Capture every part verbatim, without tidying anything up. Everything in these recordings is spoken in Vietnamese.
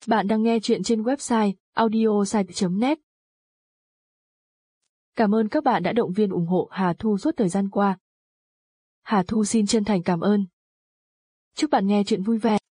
Bạn đang nghe chuyện trên website audiosite chấm net. Cảm ơn các bạn đã động viên ủng hộ Hà Thu suốt thời gian qua. Hà Thu xin chân thành cảm ơn. Chúc bạn nghe chuyện vui vẻ.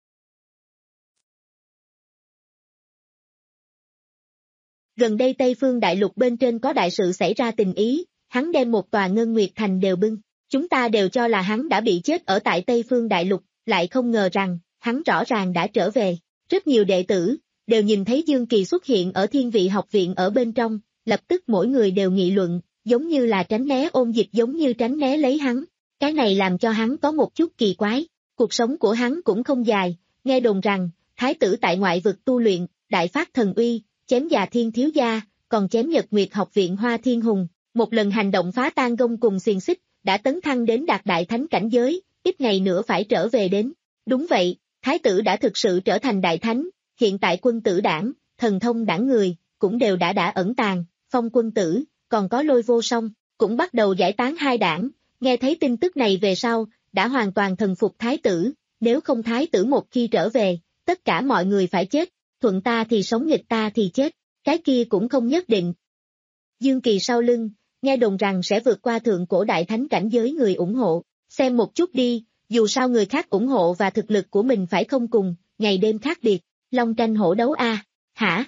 Gần đây Tây Phương Đại Lục bên trên có đại sự xảy ra tình ý, hắn đem một tòa Ngân Nguyệt Thành đều bưng. Chúng ta đều cho là hắn đã bị chết ở tại Tây Phương Đại Lục, lại không ngờ rằng, hắn rõ ràng đã trở về. Rất nhiều đệ tử, đều nhìn thấy Dương Kỳ xuất hiện ở Thiên Vị học viện ở bên trong, lập tức mỗi người đều nghị luận, giống như là tránh né ôn dịch giống như tránh né lấy hắn. Cái này làm cho hắn có một chút kỳ quái, cuộc sống của hắn cũng không dài, nghe đồn rằng, thái tử tại ngoại vực tu luyện, đại phát thần uy, chém già thiên thiếu gia, còn chém Nhật Nguyệt học viện Hoa Thiên Hùng, một lần hành động phá tan gông cùng xiềng xích, đã tấn thăng đến đạt đại thánh cảnh giới, ít ngày nữa phải trở về đến. Đúng vậy, thái tử đã thực sự trở thành đại thánh, hiện tại quân tử đảng, thần thông đảng người, cũng đều đã đã ẩn tàng, phong quân tử, còn có Lôi Vô Song, cũng bắt đầu giải tán hai đảng, nghe thấy tin tức này về sau, đã hoàn toàn thần phục thái tử, nếu không thái tử một khi trở về, tất cả mọi người phải chết, thuận ta thì sống nghịch ta thì chết, cái kia cũng không nhất định. Dương Kỳ sau lưng, nghe đồn rằng sẽ vượt qua thượng cổ đại thánh cảnh giới người ủng hộ, xem một chút đi, dù sao người khác ủng hộ và thực lực của mình phải không cùng, ngày đêm khác biệt, long tranh hổ đấu a, à? Hả?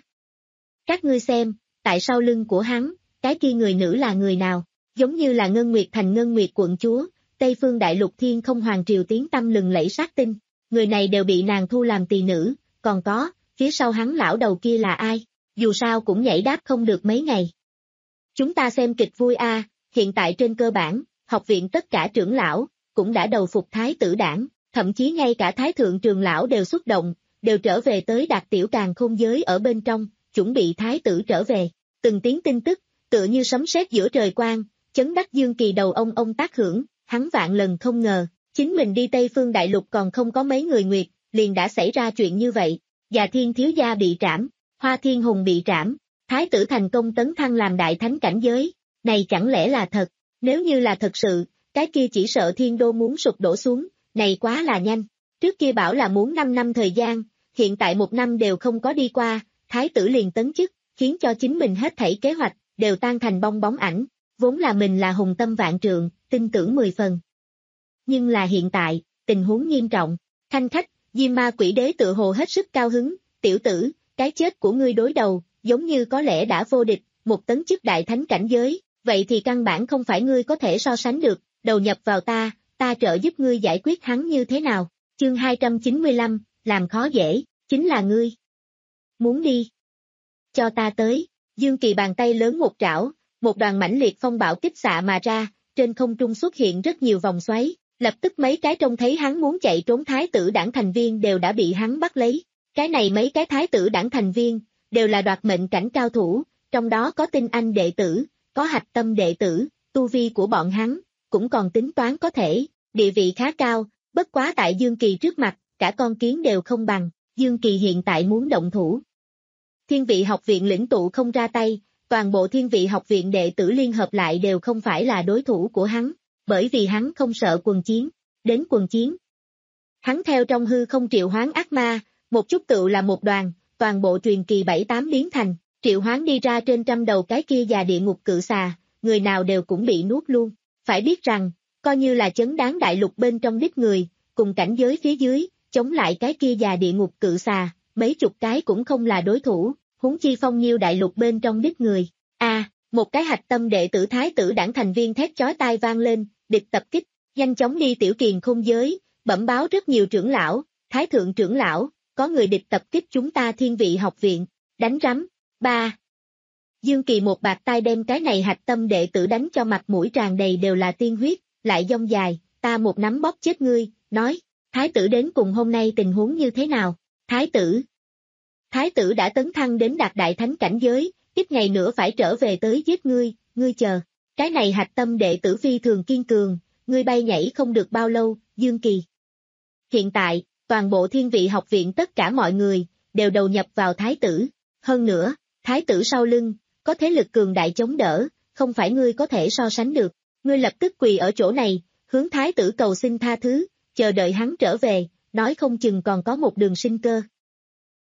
Các ngươi xem, tại sau lưng của hắn, cái kia người nữ là người nào? Giống như là Ngân Nguyệt Thành Ngân Nguyệt quận chúa, Tây Phương Đại Lục Thiên Không Hoàng triều tiếng tăm lừng lẫy sát tinh, người này đều bị nàng thu làm tỳ nữ, còn có, phía sau hắn lão đầu kia là ai? Dù sao cũng nhảy đáp không được mấy ngày. Chúng ta xem kịch vui a, à, hiện tại trên cơ bản, học viện tất cả trưởng lão, cũng đã đầu phục thái tử đảng, thậm chí ngay cả thái thượng trường lão đều xuất động, đều trở về tới Đạt Tiểu Càn Khôn giới ở bên trong, chuẩn bị thái tử trở về. Từng tiếng tin tức, tựa như sấm sét giữa trời quang, chấn đắc Dương Kỳ đầu ông ông tác hưởng, hắn vạn lần không ngờ, chính mình đi Tây Phương Đại Lục còn không có mấy người nguyệt, liền đã xảy ra chuyện như vậy. Già Thiên thiếu gia bị trảm, Hoa Thiên Hùng bị trảm, thái tử thành công tấn thăng làm đại thánh cảnh giới, này chẳng lẽ là thật? Nếu như là thật sự, cái kia chỉ sợ thiên đô muốn sụp đổ xuống, này quá là nhanh. Trước kia bảo là muốn năm năm thời gian, hiện tại một năm đều không có đi qua, thái tử liền tấn chức, khiến cho chính mình hết thảy kế hoạch, đều tan thành bong bóng ảnh, vốn là mình là hùng tâm vạn trượng, tin tưởng mười phần. Nhưng là hiện tại, tình huống nghiêm trọng, khanh khách, Diêm Ma Quỷ Đế tự hồ hết sức cao hứng, tiểu tử, cái chết của ngươi đối đầu, giống như có lẽ đã vô địch, một tấn chức đại thánh cảnh giới, vậy thì căn bản không phải ngươi có thể so sánh được, đầu nhập vào ta, ta trợ giúp ngươi giải quyết hắn như thế nào, chương hai trăm chín mươi lăm, làm khó dễ, chính là ngươi. Muốn đi? Cho ta tới, Dương Kỳ bàn tay lớn một trảo, một đoàn mãnh liệt phong bạo kích xạ mà ra, trên không trung xuất hiện rất nhiều vòng xoáy, lập tức mấy cái trông thấy hắn muốn chạy trốn thái tử đảng thành viên đều đã bị hắn bắt lấy, cái này mấy cái thái tử đảng thành viên, đều là đoạt mệnh cảnh cao thủ, trong đó có tinh anh đệ tử, có hạch tâm đệ tử, tu vi của bọn hắn, cũng còn tính toán có thể, địa vị khá cao, bất quá tại Dương Kỳ trước mặt, cả con kiến đều không bằng, Dương Kỳ hiện tại muốn động thủ. Thiên Vị học viện lĩnh tụ không ra tay, toàn bộ Thiên Vị học viện đệ tử liên hợp lại đều không phải là đối thủ của hắn, bởi vì hắn không sợ quần chiến, đến quần chiến. Hắn theo trong hư không triệu hoán ác ma, một chút tựu là một đoàn, toàn bộ truyền kỳ bảy tám biến thành, triệu hoán đi ra trên trăm đầu cái kia già địa ngục cự xà, người nào đều cũng bị nuốt luôn. Phải biết rằng, coi như là chấn đáng đại lục bên trong đích người, cùng cảnh giới phía dưới, chống lại cái kia già địa ngục cự xà, mấy chục cái cũng không là đối thủ, huống chi phong nhiêu đại lục bên trong đích người. A, à, một cái hạch tâm đệ tử thái tử đảng thành viên thét chói tai vang lên, địch tập kích, nhanh chóng đi Tiểu Kiền Khôn giới, bẩm báo rất nhiều trưởng lão, thái thượng trưởng lão, có người địch tập kích chúng ta Thiên Vị học viện, đánh rắm. Ba. Dương Kỳ một bạt tai đem cái này hạch tâm đệ tử đánh cho mặt mũi tràn đầy đều là tiên huyết, lại dông dài, ta một nắm bóp chết ngươi, nói, thái tử đến cùng hôm nay tình huống như thế nào? Thái tử. Thái tử đã tấn thăng đến đạt đại thánh cảnh giới, ít ngày nữa phải trở về tới giết ngươi, ngươi chờ. Cái này hạch tâm đệ tử phi thường kiên cường, ngươi bay nhảy không được bao lâu, Dương Kỳ. Hiện tại, toàn bộ Thiên Vị học viện tất cả mọi người, đều đầu nhập vào thái tử. Hơn nữa, thái tử sau lưng, có thế lực cường đại chống đỡ, không phải ngươi có thể so sánh được. Ngươi lập tức quỳ ở chỗ này, hướng thái tử cầu xin tha thứ, chờ đợi hắn trở về, nói không chừng còn có một đường sinh cơ.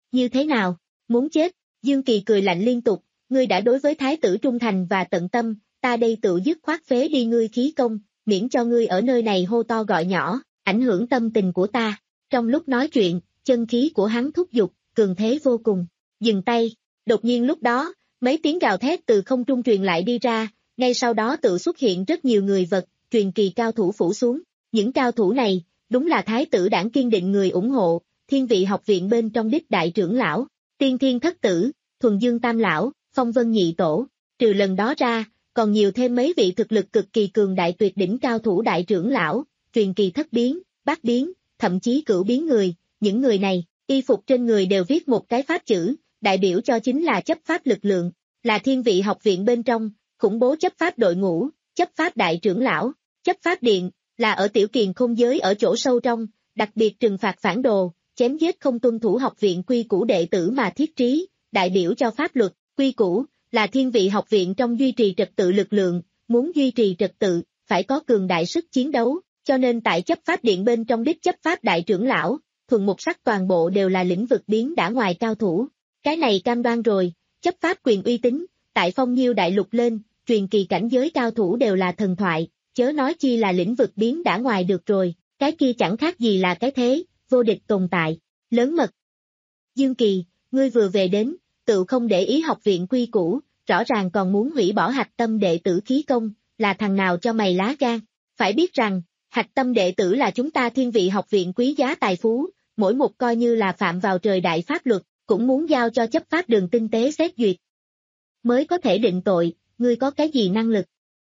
Như thế nào? Muốn chết? Dương Kỳ cười lạnh liên tục, ngươi đã đối với thái tử trung thành và tận tâm, ta đây tự dứt khoát phế đi ngươi khí công, miễn cho ngươi ở nơi này hô to gọi nhỏ, ảnh hưởng tâm tình của ta. Trong lúc nói chuyện, chân khí của hắn thúc giục, cường thế vô cùng. Dừng tay, đột nhiên lúc đó, mấy tiếng gào thét từ không trung truyền lại đi ra, ngay sau đó tự xuất hiện rất nhiều người vật, truyền kỳ cao thủ phủ xuống. Những cao thủ này, đúng là thái tử đảng kiên định người ủng hộ, thiên vị học viện bên trong đích đại trưởng lão, tiên thiên thất tử, thuần dương tam lão, phong vân nhị tổ, trừ lần đó ra, còn nhiều thêm mấy vị thực lực cực kỳ cường đại tuyệt đỉnh cao thủ đại trưởng lão, truyền kỳ thất biến, bát biến, thậm chí cửu biến người, những người này, y phục trên người đều viết một cái pháp chữ, đại biểu cho chính là chấp pháp lực lượng, là thiên vị học viện bên trong, khủng bố chấp pháp đội ngũ, chấp pháp đại trưởng lão, chấp pháp điện, là ở tiểu kiền không giới ở chỗ sâu trong, đặc biệt trừng phạt phản đồ, chém giết không tuân thủ học viện quy củ đệ tử mà thiết trí, đại biểu cho pháp luật, quy củ, là thiên vị học viện trong duy trì trật tự lực lượng, muốn duy trì trật tự, phải có cường đại sức chiến đấu, cho nên tại chấp pháp điện bên trong đích chấp pháp đại trưởng lão, thuần một sắc toàn bộ đều là lĩnh vực biến đã ngoài cao thủ. Cái này cam đoan rồi, chấp pháp quyền uy tín, tại phong nhiêu đại lục lên, truyền kỳ cảnh giới cao thủ đều là thần thoại, chớ nói chi là lĩnh vực biến đã ngoài được rồi, cái kia chẳng khác gì là cái thế, vô địch tồn tại, lớn mật. Dương Kỳ, ngươi vừa về đến, tự không để ý học viện quy củ, rõ ràng còn muốn hủy bỏ hạch tâm đệ tử khí công, là thằng nào cho mày lá gan, phải biết rằng, hạch tâm đệ tử là chúng ta thiên vị học viện quý giá tài phú, mỗi một coi như là phạm vào trời đại pháp luật, cũng muốn giao cho chấp pháp đường tinh tế xét duyệt. Mới có thể định tội, ngươi có cái gì năng lực?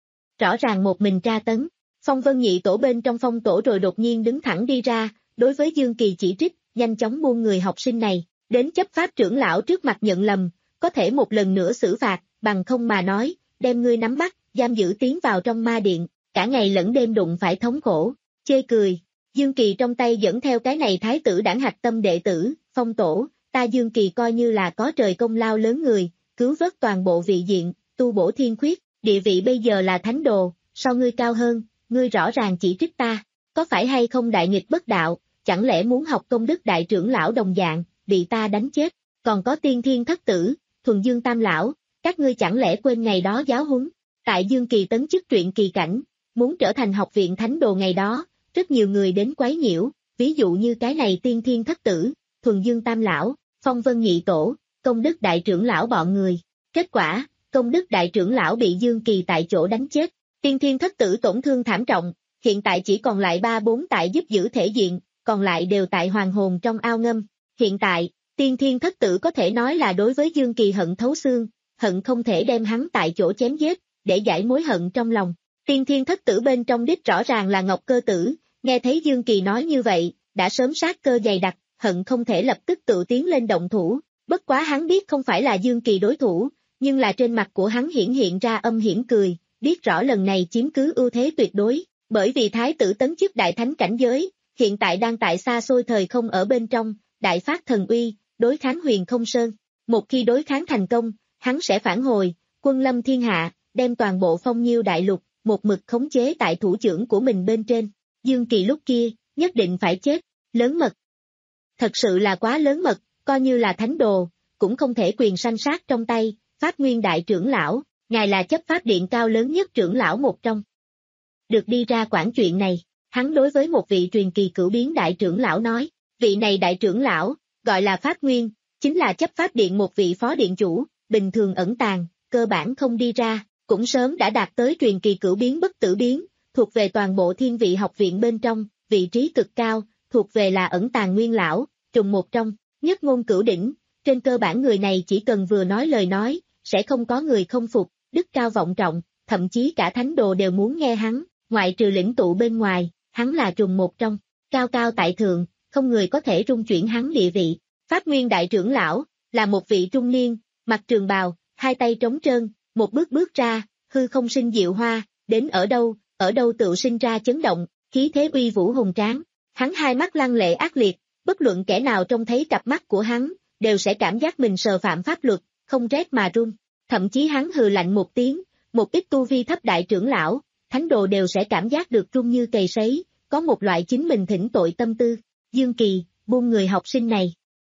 Rõ ràng một mình tra tấn, phong vân nhị tổ bên trong phong tổ rồi đột nhiên đứng thẳng đi ra, đối với Dương Kỳ chỉ trích, nhanh chóng buông người học sinh này, đến chấp pháp trưởng lão trước mặt nhận lầm, có thể một lần nữa xử phạt, bằng không mà nói, đem ngươi nắm bắt, giam giữ tiến vào trong ma điện, cả ngày lẫn đêm đụng phải thống khổ, chê cười. Dương Kỳ trong tay dẫn theo cái này thái tử đảng hạch tâm đệ tử, phong tổ, ta Dương Kỳ coi như là có trời công lao lớn người, cứu vớt toàn bộ vị diện, tu bổ thiên khuyết, địa vị bây giờ là thánh đồ, so ngươi cao hơn, ngươi rõ ràng chỉ trích ta, có phải hay không đại nghịch bất đạo, chẳng lẽ muốn học công đức đại trưởng lão đồng dạng, bị ta đánh chết, còn có tiên thiên thất tử, thuần dương tam lão, các ngươi chẳng lẽ quên ngày đó giáo huấn, tại Dương Kỳ tấn chức truyện kỳ cảnh, muốn trở thành học viện thánh đồ ngày đó, rất nhiều người đến quấy nhiễu, ví dụ như cái này tiên thiên thất tử, thuần dương tam lão, phong vân nhị tổ, công đức đại trưởng lão bọn người, kết quả, công đức đại trưởng lão bị Dương Kỳ tại chỗ đánh chết, tiên thiên thất tử tổn thương thảm trọng, hiện tại chỉ còn lại ba bốn tại giúp giữ thể diện, còn lại đều tại hoàng hồn trong ao ngâm, hiện tại, tiên thiên thất tử có thể nói là đối với Dương Kỳ hận thấu xương, hận không thể đem hắn tại chỗ chém giết, để giải mối hận trong lòng. Tiên thiên thất tử bên trong đích rõ ràng là Ngọc Cơ Tử, nghe thấy Dương Kỳ nói như vậy, đã sớm sát cơ dày đặc, hận không thể lập tức tự tiến lên động thủ, bất quá hắn biết không phải là Dương Kỳ đối thủ, nhưng là trên mặt của hắn hiển hiện ra âm hiểm cười, biết rõ lần này chiếm cứ ưu thế tuyệt đối, bởi vì thái tử tấn chức đại thánh cảnh giới, hiện tại đang tại xa xôi thời không ở bên trong, đại phát thần uy, đối kháng Huyền Không Sơn, một khi đối kháng thành công, hắn sẽ phản hồi, quân lâm thiên hạ, đem toàn bộ phong nhiêu đại lục, một mực khống chế tại thủ trưởng của mình bên trên, Dương Kỳ lúc kia, nhất định phải chết, lớn mật. Thật sự là quá lớn mật, coi như là thánh đồ, cũng không thể quyền sanh sát trong tay, Pháp Nguyên đại trưởng lão, ngài là chấp pháp điện cao lớn nhất trưởng lão một trong. Được đi ra quản chuyện này, hắn đối với một vị truyền kỳ cửu biến đại trưởng lão nói, vị này đại trưởng lão, gọi là Pháp Nguyên, chính là chấp pháp điện một vị phó điện chủ, bình thường ẩn tàng, cơ bản không đi ra, cũng sớm đã đạt tới truyền kỳ cửu biến bất tử biến, thuộc về toàn bộ thiên vị học viện bên trong, vị trí cực cao, thuộc về là ẩn tàng nguyên lão, trùng một trong, nhất ngôn cửu đỉnh, trên cơ bản người này chỉ cần vừa nói lời nói, sẽ không có người không phục, đức cao vọng trọng, thậm chí cả thánh đồ đều muốn nghe hắn, ngoại trừ lĩnh tụ bên ngoài, hắn là trùng một trong, cao cao tại thượng, không người có thể rung chuyển hắn địa vị. Pháp Nguyên đại trưởng lão, là một vị trung niên, mặc trường bào, hai tay trống trơn, một bước bước ra, hư không sinh diệu hoa, đến ở đâu, ở đâu tự sinh ra chấn động, khí thế uy vũ hùng tráng, hắn hai mắt lăng lệ ác liệt, bất luận kẻ nào trông thấy cặp mắt của hắn, đều sẽ cảm giác mình sờ phạm pháp luật, không rét mà run, thậm chí hắn hừ lạnh một tiếng, một ít tu vi thấp đại trưởng lão, thánh đồ đều sẽ cảm giác được run như cầy sấy, có một loại chính mình thỉnh tội tâm tư, Dương Kỳ, buông người học sinh này.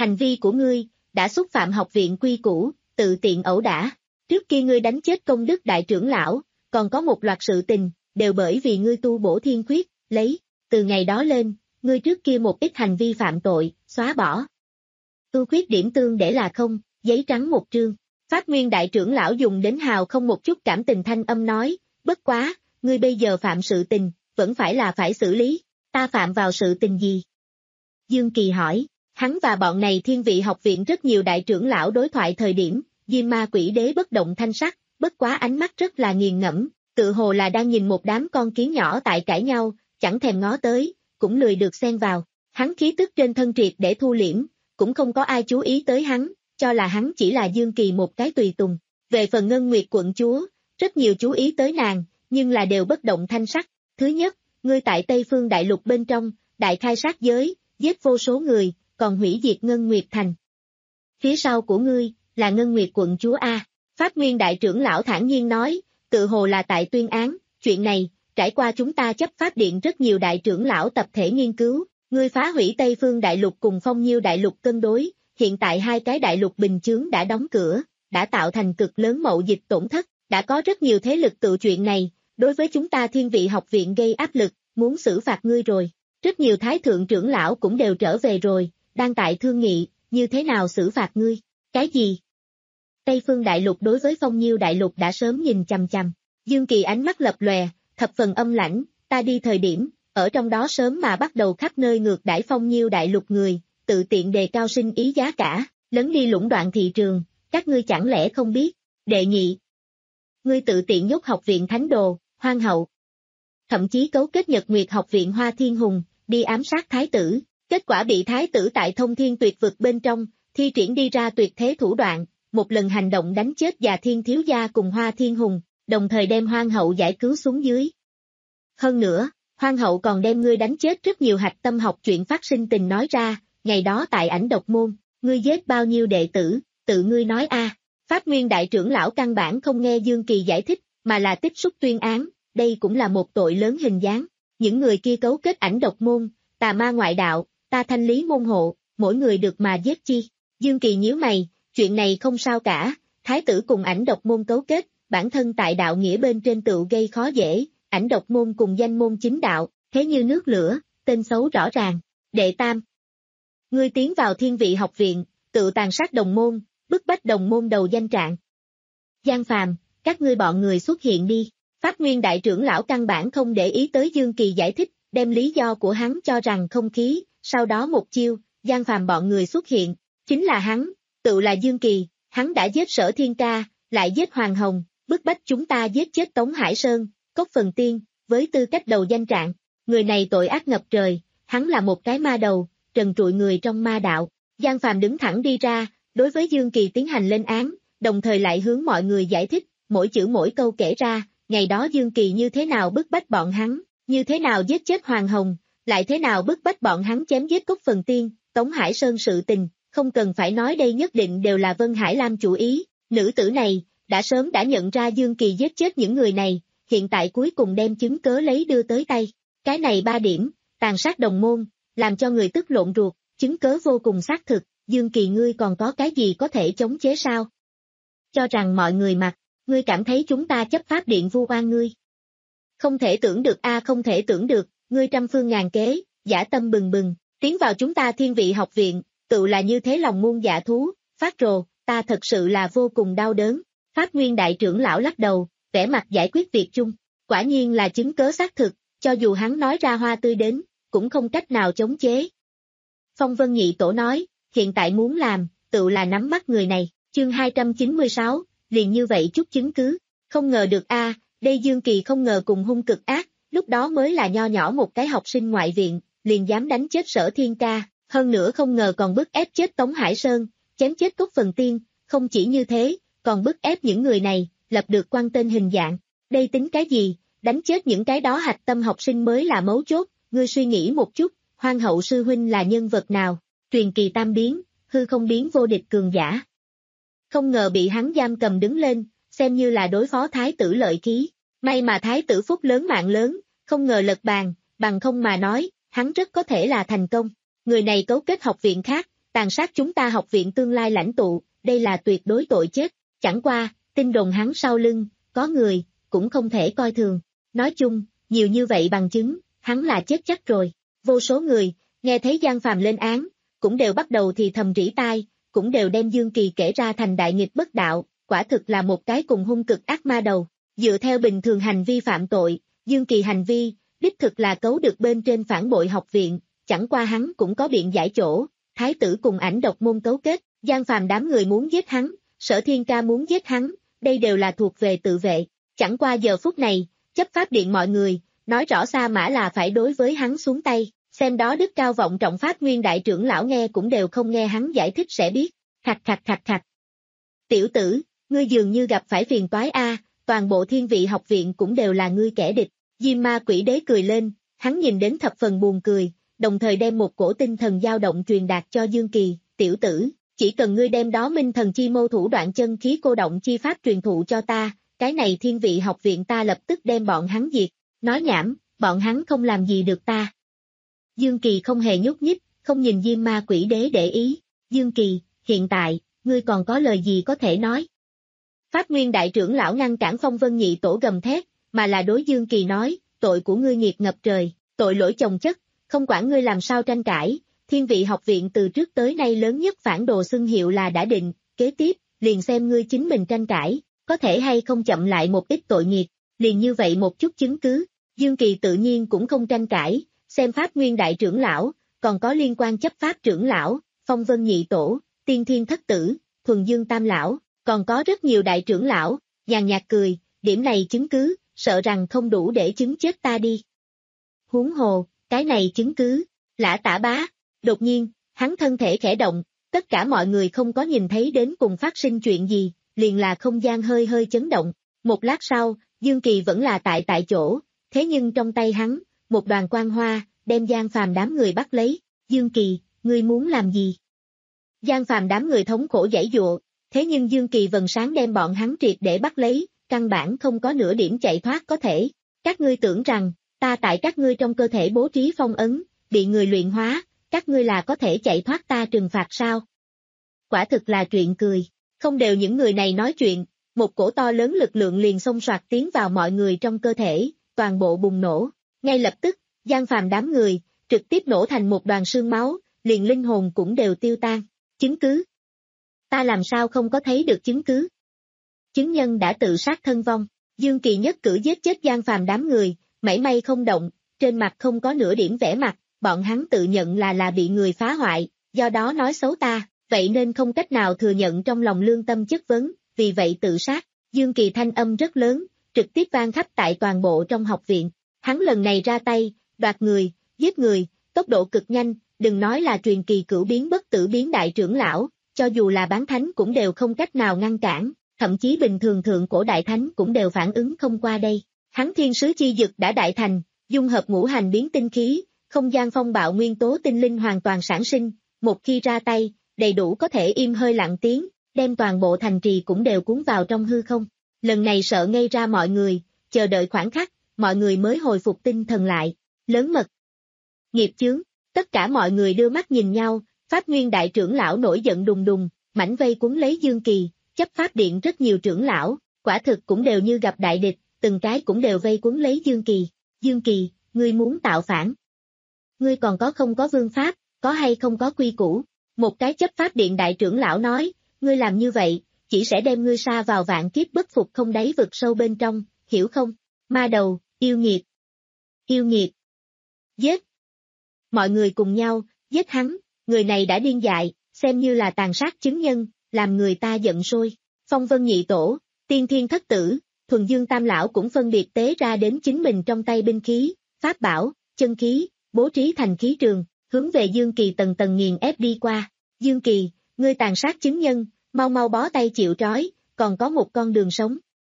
Hành vi của ngươi, đã xúc phạm học viện quy củ, tự tiện ẩu đả. Trước kia ngươi đánh chết công đức đại trưởng lão, còn có một loạt sự tình, đều bởi vì ngươi tu bổ thiên khuyết, lấy, từ ngày đó lên, ngươi trước kia một ít hành vi phạm tội, xóa bỏ. Tu khuyết điểm tương để là không, giấy trắng một trương. Phát Nguyên đại trưởng lão dùng đến hào không một chút cảm tình thanh âm nói, bất quá, ngươi bây giờ phạm sự tình, vẫn phải là phải xử lý, ta phạm vào sự tình gì? Dương Kỳ hỏi, hắn và bọn này thiên vị học viện rất nhiều đại trưởng lão đối thoại thời điểm, Diêm Ma Quỷ Đế bất động thanh sắc, bất quá ánh mắt rất là nghiền ngẫm, tự hồ là đang nhìn một đám con kiến nhỏ tại cãi nhau, chẳng thèm ngó tới, cũng lười được xen vào. Hắn khí tức trên thân triệt để thu liễm, cũng không có ai chú ý tới hắn, cho là hắn chỉ là Dương Kỳ một cái tùy tùng. Về phần Ngân Nguyệt quận chúa, rất nhiều chú ý tới nàng, nhưng là đều bất động thanh sắc. Thứ nhất, ngươi tại Tây Phương Đại Lục bên trong, đại khai sát giới, giết vô số người, còn hủy diệt Ngân Nguyệt thành. Phía sau của ngươi, là Ngân Nguyệt quận chúa A. Phát Nguyên đại trưởng lão thản nhiên nói, tự hồ là tại tuyên án, chuyện này, trải qua chúng ta chấp pháp điện rất nhiều đại trưởng lão tập thể nghiên cứu, ngươi phá hủy Tây Phương Đại Lục cùng Phong Nhiêu Đại Lục cân đối, hiện tại hai cái đại lục bình chướng đã đóng cửa, đã tạo thành cực lớn mậu dịch tổn thất, đã có rất nhiều thế lực tự chuyện này, đối với chúng ta thiên vị học viện gây áp lực, muốn xử phạt ngươi rồi. Rất nhiều thái thượng trưởng lão cũng đều trở về rồi, đang tại thương nghị, như thế nào xử phạt ngươi. Cái gì? Tây Phương Đại Lục đối với Phong Nhiêu Đại Lục đã sớm nhìn chằm chằm. Dương Kỳ ánh mắt lập lòe, thập phần âm lãnh, ta đi thời điểm, ở trong đó sớm mà bắt đầu khắp nơi ngược đãi Phong Nhiêu Đại Lục người, tự tiện đề cao sinh ý giá cả, lấn đi lũng đoạn thị trường, các ngươi chẳng lẽ không biết. Đệ nhị, ngươi tự tiện nhốt học viện Thánh Đồ, Hoang Hậu. Thậm chí cấu kết Nhật Nguyệt học viện Hoa Thiên Hùng, đi ám sát thái tử, kết quả bị thái tử tại Thông Thiên Tuyệt Vực bên trong, thi triển đi ra tuyệt thế thủ đoạn, một lần hành động đánh chết Già Thiên thiếu gia cùng Hoa Thiên Hùng, đồng thời đem Hoang Hậu giải cứu xuống dưới. Hơn nữa, Hoang Hậu còn đem ngươi đánh chết rất nhiều hạch tâm học chuyện phát sinh tình nói ra, ngày đó tại Ảnh Độc Môn, ngươi giết bao nhiêu đệ tử, tự ngươi nói a. À. Phát Nguyên đại trưởng lão căn bản không nghe Dương Kỳ giải thích, mà là tiếp xúc tuyên án, đây cũng là một tội lớn hình dáng. Những người kia cấu kết Ảnh Độc Môn, tà ma ngoại đạo, ta thanh lý môn hộ, mỗi người được mà giết chi. Dương Kỳ nhíu mày, chuyện này không sao cả, thái tử cùng Ảnh Độc Môn cấu kết, bản thân tại đạo nghĩa bên trên tự gây khó dễ, Ảnh Độc Môn cùng danh môn chính đạo, thế như nước lửa, tên xấu rõ ràng. Đệ tam, ngươi tiến vào thiên vị học viện, tự tàn sát đồng môn, bức bách đồng môn đầu danh trạng. Giang Phàm, các ngươi bọn người xuất hiện đi. Phát Nguyên đại trưởng lão căn bản không để ý tới Dương Kỳ giải thích, đem lý do của hắn cho rằng không khí, sau đó một chiêu, Giang Phàm bọn người xuất hiện, chính là hắn, tự là Dương Kỳ, hắn đã giết Sở Thiên Ca, lại giết Hoàng Hồng, bức bách chúng ta giết chết Tống Hải Sơn, Cốc Phần Tiên, với tư cách đầu danh trạng, người này tội ác ngập trời, hắn là một cái ma đầu, trần trụi người trong ma đạo. Giang Phàm đứng thẳng đi ra, đối với Dương Kỳ tiến hành lên án, đồng thời lại hướng mọi người giải thích, mỗi chữ mỗi câu kể ra, ngày đó Dương Kỳ như thế nào bức bách bọn hắn, như thế nào giết chết Hoàng Hồng, lại thế nào bức bách bọn hắn chém giết Cốc Phần Tiên, Tống Hải Sơn sự tình, không cần phải nói đây nhất định đều là Vân Hải Lam chủ ý, nữ tử này, đã sớm đã nhận ra Dương Kỳ giết chết những người này, hiện tại cuối cùng đem chứng cớ lấy đưa tới tay. Cái này ba điểm, tàn sát đồng môn, làm cho người tức lộn ruột, chứng cớ vô cùng xác thực, Dương Kỳ ngươi còn có cái gì có thể chống chế sao? Cho rằng mọi người mặc, ngươi cảm thấy chúng ta chấp pháp điện vu oan ngươi. Không thể tưởng được a không thể tưởng được, ngươi trăm phương ngàn kế, giả tâm bừng bừng, tiến vào chúng ta thiên vị học viện, tự là như thế lòng muôn dạ thú, phát rồ, ta thật sự là vô cùng đau đớn. Phát Nguyên đại trưởng lão lắc đầu, vẻ mặt giải quyết việc chung, quả nhiên là chứng cớ xác thực, cho dù hắn nói ra hoa tươi đến, cũng không cách nào chống chế. Phong Vân Nhị Tổ nói, hiện tại muốn làm, tự là nắm bắt người này, chương hai trăm chín mươi sáu, liền như vậy chút chứng cứ, không ngờ được a, đây Dương Kỳ không ngờ cùng hung cực ác, lúc đó mới là nho nhỏ một cái học sinh ngoại viện, liền dám đánh chết Sở Thiên Ca, hơn nữa không ngờ còn bức ép chết Tống Hải Sơn, chém chết Cốc Phần Tiên, không chỉ như thế, còn bức ép những người này, lập được quan tên hình dạng, đây tính cái gì, đánh chết những cái đó hạch tâm học sinh mới là mấu chốt, ngươi suy nghĩ một chút, Hoang Hậu sư huynh là nhân vật nào, truyền kỳ tam biến, hư không biến vô địch cường giả. Không ngờ bị hắn giam cầm đứng lên, xem như là đối phó thái tử lợi khí, may mà thái tử phúc lớn mạng lớn, không ngờ lật bàn, bằng không mà nói, hắn rất có thể là thành công. Người này cấu kết học viện khác, tàn sát chúng ta học viện tương lai lãnh tụ, đây là tuyệt đối tội chết, chẳng qua, tin đồn hắn sau lưng, có người, cũng không thể coi thường. Nói chung, nhiều như vậy bằng chứng, hắn là chết chắc rồi. Vô số người, nghe thấy Giang Phàm lên án, cũng đều bắt đầu thì thầm rỉ tai, cũng đều đem Dương Kỳ kể ra thành đại nghịch bất đạo, quả thực là một cái cùng hung cực ác ma đầu. Dựa theo bình thường hành vi phạm tội, Dương Kỳ hành vi, đích thực là cấu được bên trên phản bội học viện, chẳng qua hắn cũng có biện giải chỗ, thái tử cùng ảnh độc môn cấu kết, Giang Phàm đám người muốn giết hắn, Sở Thiên Ca muốn giết hắn, đây đều là thuộc về tự vệ, chẳng qua giờ phút này, chấp pháp điện mọi người, nói rõ Sa Mã là phải đối với hắn xuống tay, xem đó đức cao vọng trọng pháp nguyên đại trưởng lão nghe cũng đều không nghe hắn giải thích sẽ biết, khạch khạch khạch khạch. Tiểu tử, ngươi dường như gặp phải phiền toái a, toàn bộ thiên vị học viện cũng đều là ngươi kẻ địch, Diêm Ma Quỷ Đế cười lên, hắn nhìn đến thập phần buồn cười, đồng thời đem một cổ tinh thần dao động truyền đạt cho Dương Kỳ, tiểu tử, chỉ cần ngươi đem đó minh thần chi mâu thủ đoạn chân khí cô động chi pháp truyền thụ cho ta, cái này thiên vị học viện ta lập tức đem bọn hắn diệt, nói nhảm, bọn hắn không làm gì được ta. Dương Kỳ không hề nhúc nhích, không nhìn Diêm Ma Quỷ Đế để ý, Dương Kỳ, hiện tại, ngươi còn có lời gì có thể nói? Pháp Nguyên đại trưởng lão ngăn cản Phong Vân Nhị Tổ gầm thét, mà là đối Dương Kỳ nói, tội của ngươi nghiệt ngập trời, tội lỗi chồng chất, không quản ngươi làm sao tranh cãi, thiên vị học viện từ trước tới nay lớn nhất phản đồ xưng hiệu là đã định, kế tiếp, liền xem ngươi chính mình tranh cãi, có thể hay không chậm lại một ít tội nghiệt, liền như vậy một chút chứng cứ, Dương Kỳ tự nhiên cũng không tranh cãi, xem Pháp Nguyên đại trưởng lão, còn có liên quan chấp pháp trưởng lão, Phong Vân Nhị Tổ, Tiên Thiên Thất Tử, Thuần Dương Tam Lão, còn có rất nhiều đại trưởng lão, nhàn nhạt cười, điểm này chứng cứ, sợ rằng không đủ để chứng chết ta đi. Huống hồ, cái này chứng cứ, Lã Tả Bá, đột nhiên, hắn thân thể khẽ động, tất cả mọi người không có nhìn thấy đến cùng phát sinh chuyện gì, liền là không gian hơi hơi chấn động, một lát sau, Dương Kỳ vẫn là tại tại chỗ, thế nhưng trong tay hắn, một đoàn quang hoa, đem Giang Phàm đám người bắt lấy, Dương Kỳ, ngươi muốn làm gì? Giang Phàm đám người thống khổ giãy giụa, thế nhưng Dương Kỳ vầng sáng đem bọn hắn triệt để bắt lấy, căn bản không có nửa điểm chạy thoát có thể. Các ngươi tưởng rằng, ta tại các ngươi trong cơ thể bố trí phong ấn, bị người luyện hóa, các ngươi là có thể chạy thoát ta trừng phạt sao? Quả thực là chuyện cười, không đều những người này nói chuyện, một cổ to lớn lực lượng liền xông soạt tiến vào mọi người trong cơ thể, toàn bộ bùng nổ, ngay lập tức, Giang Phàm đám người, trực tiếp nổ thành một đoàn xương máu, liền linh hồn cũng đều tiêu tan, chứng cứ. Ta làm sao không có thấy được chứng cứ? Chứng nhân đã tự sát thân vong, Dương Kỳ nhất cử giết chết Giang Phàm đám người, mảy may không động, trên mặt không có nửa điểm vẻ mặt, bọn hắn tự nhận là là bị người phá hoại, do đó nói xấu ta, vậy nên không cách nào thừa nhận trong lòng lương tâm chất vấn, vì vậy tự sát, Dương Kỳ thanh âm rất lớn, trực tiếp vang khắp tại toàn bộ trong học viện, hắn lần này ra tay, đoạt người, giết người, tốc độ cực nhanh, đừng nói là truyền kỳ cửu biến bất tử biến đại trưởng lão, cho dù là bán thánh cũng đều không cách nào ngăn cản, thậm chí bình thường thượng cổ đại thánh cũng đều phản ứng không qua đây. Hắn thiên sứ chi dực đã đại thành, dung hợp ngũ hành biến tinh khí, không gian phong bạo nguyên tố tinh linh hoàn toàn sản sinh, một khi ra tay, đầy đủ có thể im hơi lặng tiếng, đem toàn bộ thành trì cũng đều cuốn vào trong hư không. Lần này sợ ngây ra mọi người, chờ đợi khoảng khắc, mọi người mới hồi phục tinh thần lại, lớn mật. Nghiệp chướng, tất cả mọi người đưa mắt nhìn nhau, Pháp Nguyên đại trưởng lão nổi giận đùng đùng, mảnh vây cuốn lấy Dương Kỳ, chấp pháp điện rất nhiều trưởng lão, quả thực cũng đều như gặp đại địch, từng cái cũng đều vây cuốn lấy Dương Kỳ. Dương Kỳ, ngươi muốn tạo phản. Ngươi còn có không có vương pháp, có hay không có quy củ? Một cái chấp pháp điện đại trưởng lão nói, ngươi làm như vậy, chỉ sẽ đem ngươi sa vào vạn kiếp bất phục không đáy vực sâu bên trong, hiểu không? Ma đầu, yêu nghiệt. Yêu nghiệt. Giết. Mọi người cùng nhau, giết hắn, người này đã điên dại, xem như là tàn sát chứng nhân, làm người ta giận sôi. Phong Vân Nhị Tổ, Tiên Thiên Thất Tử, Thuần Dương Tam Lão cũng phân biệt tế ra đến chính mình trong tay binh khí, pháp bảo, chân khí, bố trí thành khí trường, hướng về Dương Kỳ tầng tầng nghiền ép đi qua. Dương Kỳ, ngươi tàn sát chứng nhân, mau mau bó tay chịu trói, còn có một con đường sống.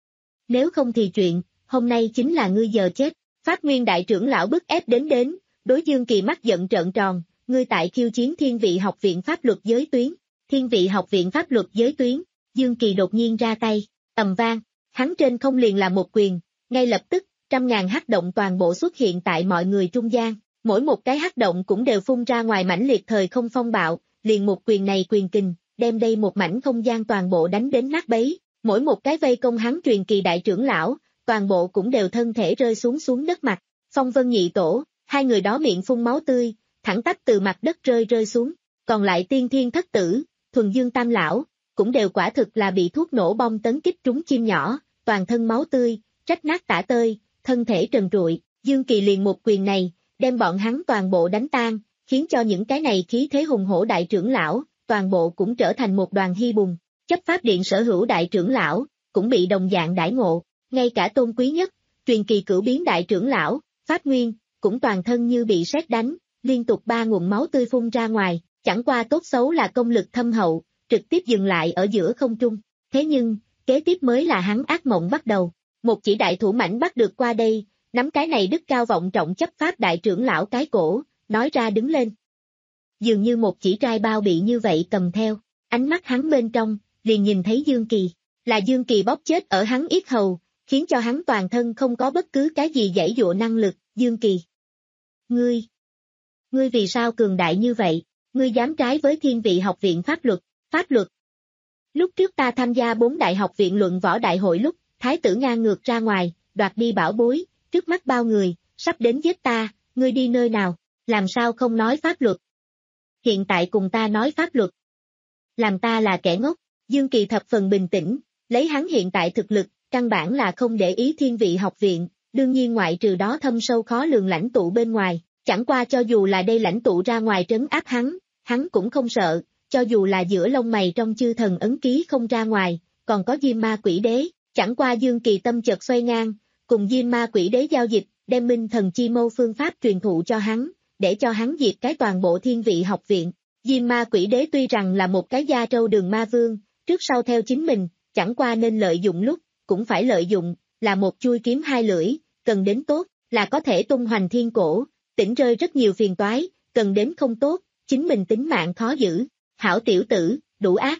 Nếu không thì chuyện, hôm nay chính là ngươi giờ chết. Pháp Nguyên đại trưởng lão bức ép đến đến, đối Dương Kỳ mắt giận trợn tròn, ngươi tại khiêu chiến thiên vị học viện pháp luật giới tuyến. Thiên vị học viện pháp luật giới tuyến, Dương Kỳ đột nhiên ra tay, ầm vang, hắn trên không liền là một quyền, ngay lập tức, trăm ngàn hắc động toàn bộ xuất hiện tại mọi người trung gian, mỗi một cái hắc động cũng đều phun ra ngoài mãnh liệt thời không phong bạo, liền một quyền này quyền kình, đem đây một mảnh không gian toàn bộ đánh đến nát bấy, mỗi một cái vây công hắn truyền kỳ đại trưởng lão, toàn bộ cũng đều thân thể rơi xuống xuống đất mặt. Phong Vân nhị tổ, hai người đó miệng phun máu tươi, thẳng tắp từ mặt đất rơi rơi xuống, còn lại tiên thiên thất tử, thuần dương tam lão, cũng đều quả thực là bị thuốc nổ bom tấn kích trúng chim nhỏ, toàn thân máu tươi, rách nát tả tơi, thân thể trần trụi, Dương Kỳ liền một quyền này, đem bọn hắn toàn bộ đánh tan, khiến cho những cái này khí thế hùng hổ đại trưởng lão, toàn bộ cũng trở thành một đoàn hy bùng, chấp pháp điện sở hữu đại trưởng lão, cũng bị đồng dạng đãi ngộ, ngay cả tôn quý nhất, truyền kỳ cửu biến đại trưởng lão, Pháp Nguyên, cũng toàn thân như bị sét đánh, liên tục ba nguồn máu tươi phun ra ngoài, chẳng qua tốt xấu là công lực thâm hậu, trực tiếp dừng lại ở giữa không trung, thế nhưng, kế tiếp mới là hắn ác mộng bắt đầu, một chỉ đại thủ mảnh bắt được qua đây, nắm cái này đức cao vọng trọng chấp pháp đại trưởng lão cái cổ, nói ra đứng lên. Dường như một chỉ trai bao bị như vậy cầm theo, ánh mắt hắn bên trong, liền nhìn thấy Dương Kỳ, là Dương Kỳ bóp chết ở hắn yết hầu, khiến cho hắn toàn thân không có bất cứ cái gì giãy dụa năng lực, Dương Kỳ. Ngươi, ngươi vì sao cường đại như vậy, ngươi dám trái với Thiên Vị học viện pháp luật, pháp luật. Lúc trước ta tham gia bốn đại học viện luận võ đại hội lúc, thái tử ngang ngược ra ngoài, đoạt đi bảo bối, trước mắt bao người, sắp đến giết ta, ngươi đi nơi nào, làm sao không nói pháp luật. Hiện tại cùng ta nói pháp luật. Làm ta là kẻ ngốc, Dương Kỳ thập phần bình tĩnh, lấy hắn hiện tại thực lực, căn bản là không để ý Thiên Vị học viện, đương nhiên ngoại trừ đó thâm sâu khó lường lãnh tụ bên ngoài, chẳng qua cho dù là đây lãnh tụ ra ngoài trấn áp hắn, hắn cũng không sợ, cho dù là giữa lông mày trong chư thần ấn ký không ra ngoài, còn có Diêm Ma Quỷ Đế, chẳng qua Dương Kỳ tâm chợt xoay ngang, cùng Diêm Ma Quỷ Đế giao dịch, đem Minh Thần Chi Mâu phương pháp truyền thụ cho hắn, để cho hắn diệt cái toàn bộ Thiên Vị học viện. Diêm Ma Quỷ Đế tuy rằng là một cái gia trâu đường ma vương, trước sau theo chính mình, chẳng qua nên lợi dụng lúc, cũng phải lợi dụng, là một chui kiếm hai lưỡi, cần đến tốt, là có thể tung hoành thiên cổ, tỉnh rơi rất nhiều phiền toái, cần đến không tốt, chính mình tính mạng khó giữ. Hảo tiểu tử, đủ ác.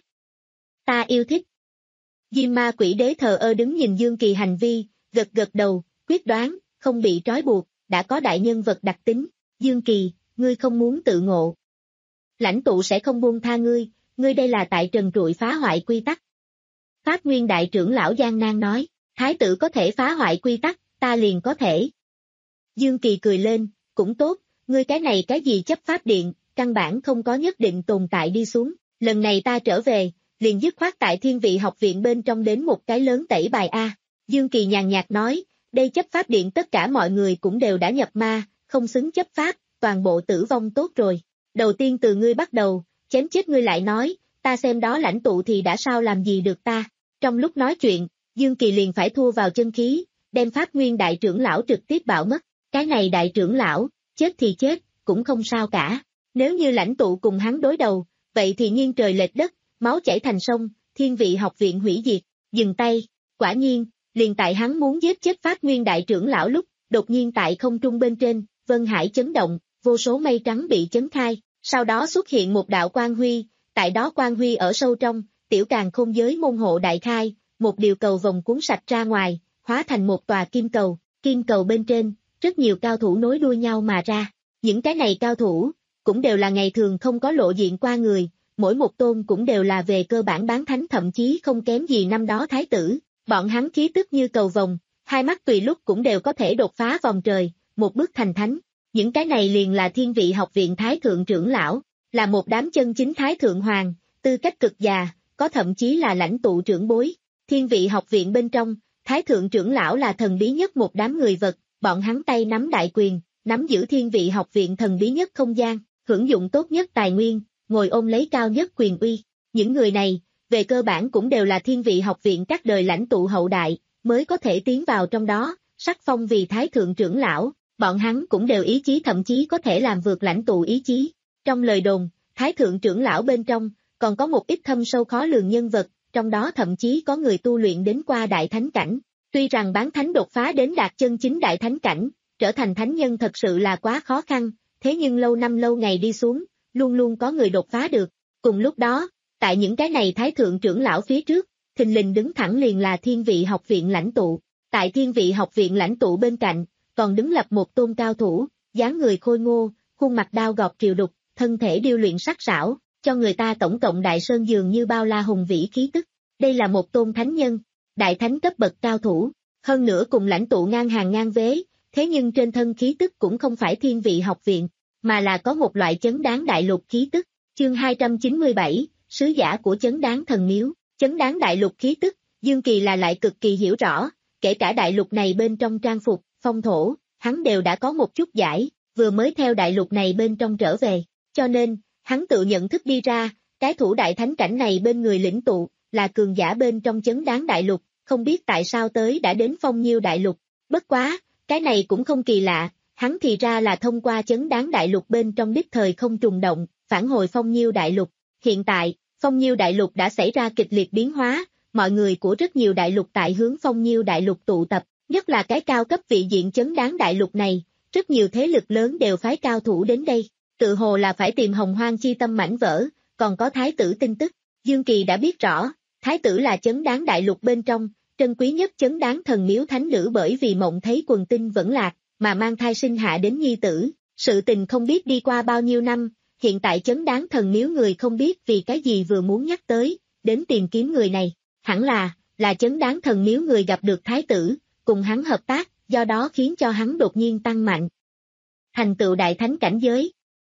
Ta yêu thích. Diêm Ma Quỷ Đế thờ ơ đứng nhìn Dương Kỳ hành vi, gật gật đầu, quyết đoán, không bị trói buộc, đã có đại nhân vật đặc tính. Dương Kỳ, ngươi không muốn tự ngộ. Lãnh tụ sẽ không buông tha ngươi, ngươi đây là tại trần trụi phá hoại quy tắc. Pháp Nguyên đại trưởng lão Giang Nan nói, thái tử có thể phá hoại quy tắc, ta liền có thể. Dương Kỳ cười lên, cũng tốt, ngươi cái này cái gì chấp pháp điện, căn bản không có nhất định tồn tại đi xuống, lần này ta trở về, liền dứt khoát tại Thiên Vị học viện bên trong đến một cái lớn tẩy bài A. Dương Kỳ nhàn nhạt nói, đây chấp pháp điện tất cả mọi người cũng đều đã nhập ma, không xứng chấp pháp, toàn bộ tử vong tốt rồi. Đầu tiên từ ngươi bắt đầu, chém chết ngươi lại nói, ta xem đó lãnh tụ thì đã sao làm gì được ta. Trong lúc nói chuyện, Dương Kỳ liền phải thua vào chân khí, đem Pháp Nguyên đại trưởng lão trực tiếp bạo mất, cái này đại trưởng lão, chết thì chết, cũng không sao cả. Nếu như lãnh tụ cùng hắn đối đầu, vậy thì nghiêng trời lệch đất, máu chảy thành sông, Thiên Vị học viện hủy diệt, dừng tay, quả nhiên, liền tại hắn muốn giết chết Pháp Nguyên đại trưởng lão lúc, đột nhiên tại không trung bên trên, Vân Hải chấn động, vô số mây trắng bị chấn khai, sau đó xuất hiện một đạo quang huy, tại đó quang huy ở sâu trong, tiểu càn khôn giới môn hộ đại khai, một điều cầu vòng cuốn sạch ra ngoài, hóa thành một tòa kim cầu, kim cầu bên trên, rất nhiều cao thủ nối đuôi nhau mà ra, những cái này cao thủ, cũng đều là ngày thường không có lộ diện qua người, mỗi một tôn cũng đều là về cơ bản bán thánh thậm chí không kém gì năm đó thái tử, bọn hắn khí tức như cầu vồng, hai mắt tùy lúc cũng đều có thể đột phá vòng trời, một bước thành thánh, những cái này liền là Thiên Vị học viện thái thượng trưởng lão, là một đám chân chính thái thượng hoàng, tư cách cực già, có thậm chí là lãnh tụ trưởng bối, Thiên Vị học viện bên trong, thái thượng trưởng lão là thần bí nhất một đám người vật, bọn hắn tay nắm đại quyền, nắm giữ Thiên Vị học viện thần bí nhất không gian, hưởng dụng tốt nhất tài nguyên, ngồi ôm lấy cao nhất quyền uy. Những người này, về cơ bản cũng đều là Thiên Vị học viện các đời lãnh tụ hậu đại, mới có thể tiến vào trong đó, sắc phong vì thái thượng trưởng lão, bọn hắn cũng đều ý chí thậm chí có thể làm vượt lãnh tụ ý chí. Trong lời đồn, thái thượng trưởng lão bên trong, còn có một ít thâm sâu khó lường nhân vật, trong đó thậm chí có người tu luyện đến qua đại thánh cảnh. Tuy rằng bán thánh đột phá đến đạt chân chính đại thánh cảnh, trở thành thánh nhân thật sự là quá khó khăn, thế nhưng lâu năm lâu ngày đi xuống, luôn luôn có người đột phá được. Cùng lúc đó, tại những cái này thái thượng trưởng lão phía trước, thình lình đứng thẳng liền là Thiên Vị học viện lãnh tụ. Tại Thiên Vị học viện lãnh tụ bên cạnh, còn đứng lập một tôn cao thủ, dáng người khôi ngô, khuôn mặt đao gọt triều đục, thân thể điêu luyện sắc sảo, cho người ta tổng cộng Đại Sơn dường như bao la hùng vĩ khí tức. Đây là một tôn thánh nhân, đại thánh cấp bậc cao thủ, hơn nữa cùng lãnh tụ ngang hàng ngang vế, thế nhưng trên thân khí tức cũng không phải thiên vị học viện, mà là có một loại chấn đáng đại lục khí tức. Chương hai trăm chín mươi bảy, sứ giả của chấn đáng thần miếu, chấn đáng đại lục khí tức, Dương Kỳ là lại cực kỳ hiểu rõ, kể cả đại lục này bên trong trang phục, phong thổ, hắn đều đã có một chút giải, vừa mới theo đại lục này bên trong trở về, cho nên, hắn tự nhận thức đi ra, cái thủ đại thánh cảnh này bên người lĩnh tụ, là cường giả bên trong chấn đáng đại lục, không biết tại sao tới đã đến Phong Nhiêu đại lục, bất quá, cái này cũng không kỳ lạ, hắn thì ra là thông qua chấn đáng đại lục bên trong đích thời không trùng động, phản hồi Phong Nhiêu đại lục, hiện tại, Phong Nhiêu đại lục đã xảy ra kịch liệt biến hóa, mọi người của rất nhiều đại lục tại hướng Phong Nhiêu đại lục tụ tập, nhất là cái cao cấp vị diện chấn đáng đại lục này, rất nhiều thế lực lớn đều phái cao thủ đến đây, tự hồ là phải tìm Hồng Hoang chi tâm mảnh vỡ, còn có thái tử tin tức, Dương Kỳ đã biết rõ, thái tử là chấn đáng đại lục bên trong, trân quý nhất chấn đáng thần miếu thánh nữ bởi vì mộng thấy quần tinh vẫn lạc, mà mang thai sinh hạ đến nhi tử, sự tình không biết đi qua bao nhiêu năm, hiện tại chấn đáng thần miếu người không biết vì cái gì vừa muốn nhắc tới, đến tìm kiếm người này, hẳn là, là chấn đáng thần miếu người gặp được thái tử, cùng hắn hợp tác, do đó khiến cho hắn đột nhiên tăng mạnh. Thành tựu đại thánh cảnh giới.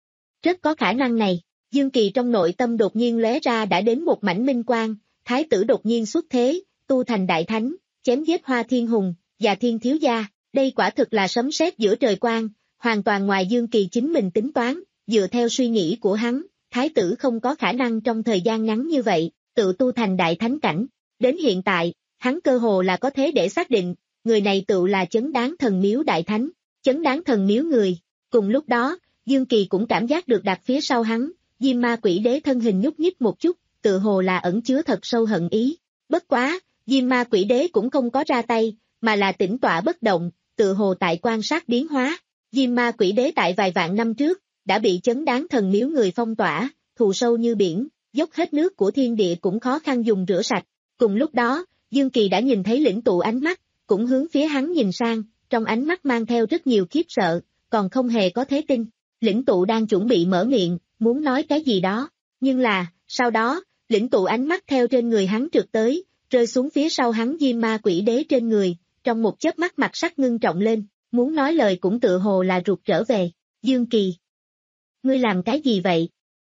Rất có khả năng này, Dương Kỳ trong nội tâm đột nhiên lóe ra đã đến một mảnh minh quang, thái tử đột nhiên xuất thế, tu thành đại thánh, chém giết Hoa Thiên Hùng, và Thiên Thiếu Gia, đây quả thực là sấm sét giữa trời quang, hoàn toàn ngoài Dương Kỳ chính mình tính toán, dựa theo suy nghĩ của hắn, thái tử không có khả năng trong thời gian ngắn như vậy, tự tu thành đại thánh cảnh, đến hiện tại, hắn cơ hồ là có thế để xác định, người này tự là chấn đáng thần miếu đại thánh, chấn đáng thần miếu người, cùng lúc đó, Dương Kỳ cũng cảm giác được đặt phía sau hắn, Diêm Ma Quỷ Đế thân hình nhúc nhích một chút, tự hồ là ẩn chứa thật sâu hận ý, bất quá, Diêm Ma Quỷ Đế cũng không có ra tay, mà là tĩnh tọa bất động, tự hồ tại quan sát biến hóa, Diêm Ma Quỷ Đế tại vài vạn năm trước, đã bị chấn đáng thần miếu người phong tỏa, thù sâu như biển, dốc hết nước của thiên địa cũng khó khăn dùng rửa sạch, cùng lúc đó, Dương Kỳ đã nhìn thấy lĩnh tụ ánh mắt, cũng hướng phía hắn nhìn sang, trong ánh mắt mang theo rất nhiều khiếp sợ, còn không hề có thế tin, lĩnh tụ đang chuẩn bị mở miệng, muốn nói cái gì đó, nhưng là, sau đó, lĩnh tụ ánh mắt theo trên người hắn trượt tới, rơi xuống phía sau hắn Diêm Ma Quỷ Đế trên người, trong một chớp mắt mặt sắc ngưng trọng lên, muốn nói lời cũng tự hồ là rụt trở về, Dương Kỳ. Ngươi làm cái gì vậy?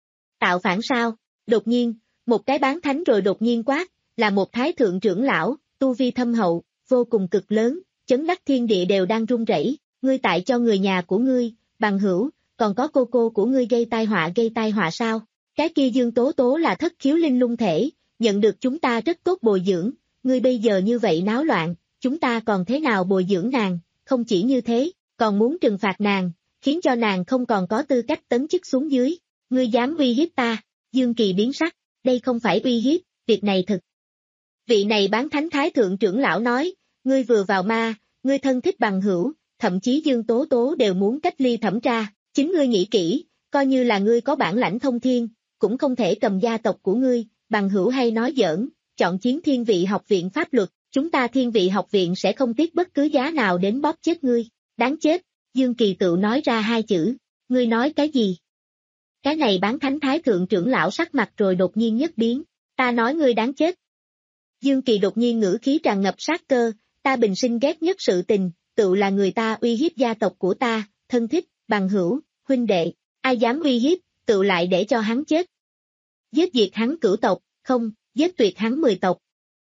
Tạo phản sao? Đột nhiên, một cái bán thánh rồi đột nhiên quát, là một thái thượng trưởng lão, tu vi thâm hậu, vô cùng cực lớn, chấn đắc thiên địa đều đang run rẩy. Ngươi tại cho người nhà của ngươi, bằng hữu, còn có cô cô của ngươi gây tai họa gây tai họa sao? Cái kia Dương Tố Tố là thất khiếu linh lung thể, nhận được chúng ta rất tốt bồi dưỡng, ngươi bây giờ như vậy náo loạn, chúng ta còn thế nào bồi dưỡng nàng, không chỉ như thế, còn muốn trừng phạt nàng, khiến cho nàng không còn có tư cách tấn chức xuống dưới, ngươi dám uy hiếp ta, Dương Kỳ biến sắc, đây không phải uy hiếp, việc này thực. Vị này bán thánh thái thượng trưởng lão nói, ngươi vừa vào ma, ngươi thân thích bằng hữu, thậm chí Dương Tố Tố đều muốn cách ly thẩm tra, chính ngươi nghĩ kỹ, coi như là ngươi có bản lãnh thông thiên, cũng không thể cầm gia tộc của ngươi, bằng hữu hay nói giỡn, chọn chiến thiên vị học viện pháp luật, chúng ta thiên vị học viện sẽ không tiếc bất cứ giá nào đến bóp chết ngươi, đáng chết, Dương Kỳ tự nói ra hai chữ, ngươi nói cái gì? Cái này bán thánh thái thượng trưởng lão sắc mặt rồi đột nhiên nhất biến, ta nói ngươi đáng chết. Dương Kỳ đột nhiên ngữ khí tràn ngập sát cơ, ta bình sinh ghét nhất sự tình, tự là người ta uy hiếp gia tộc của ta, thân thích, bằng hữu, huynh đệ, ai dám uy hiếp, tự lại để cho hắn chết. Giết diệt hắn cửu tộc, không, giết tuyệt hắn mười tộc.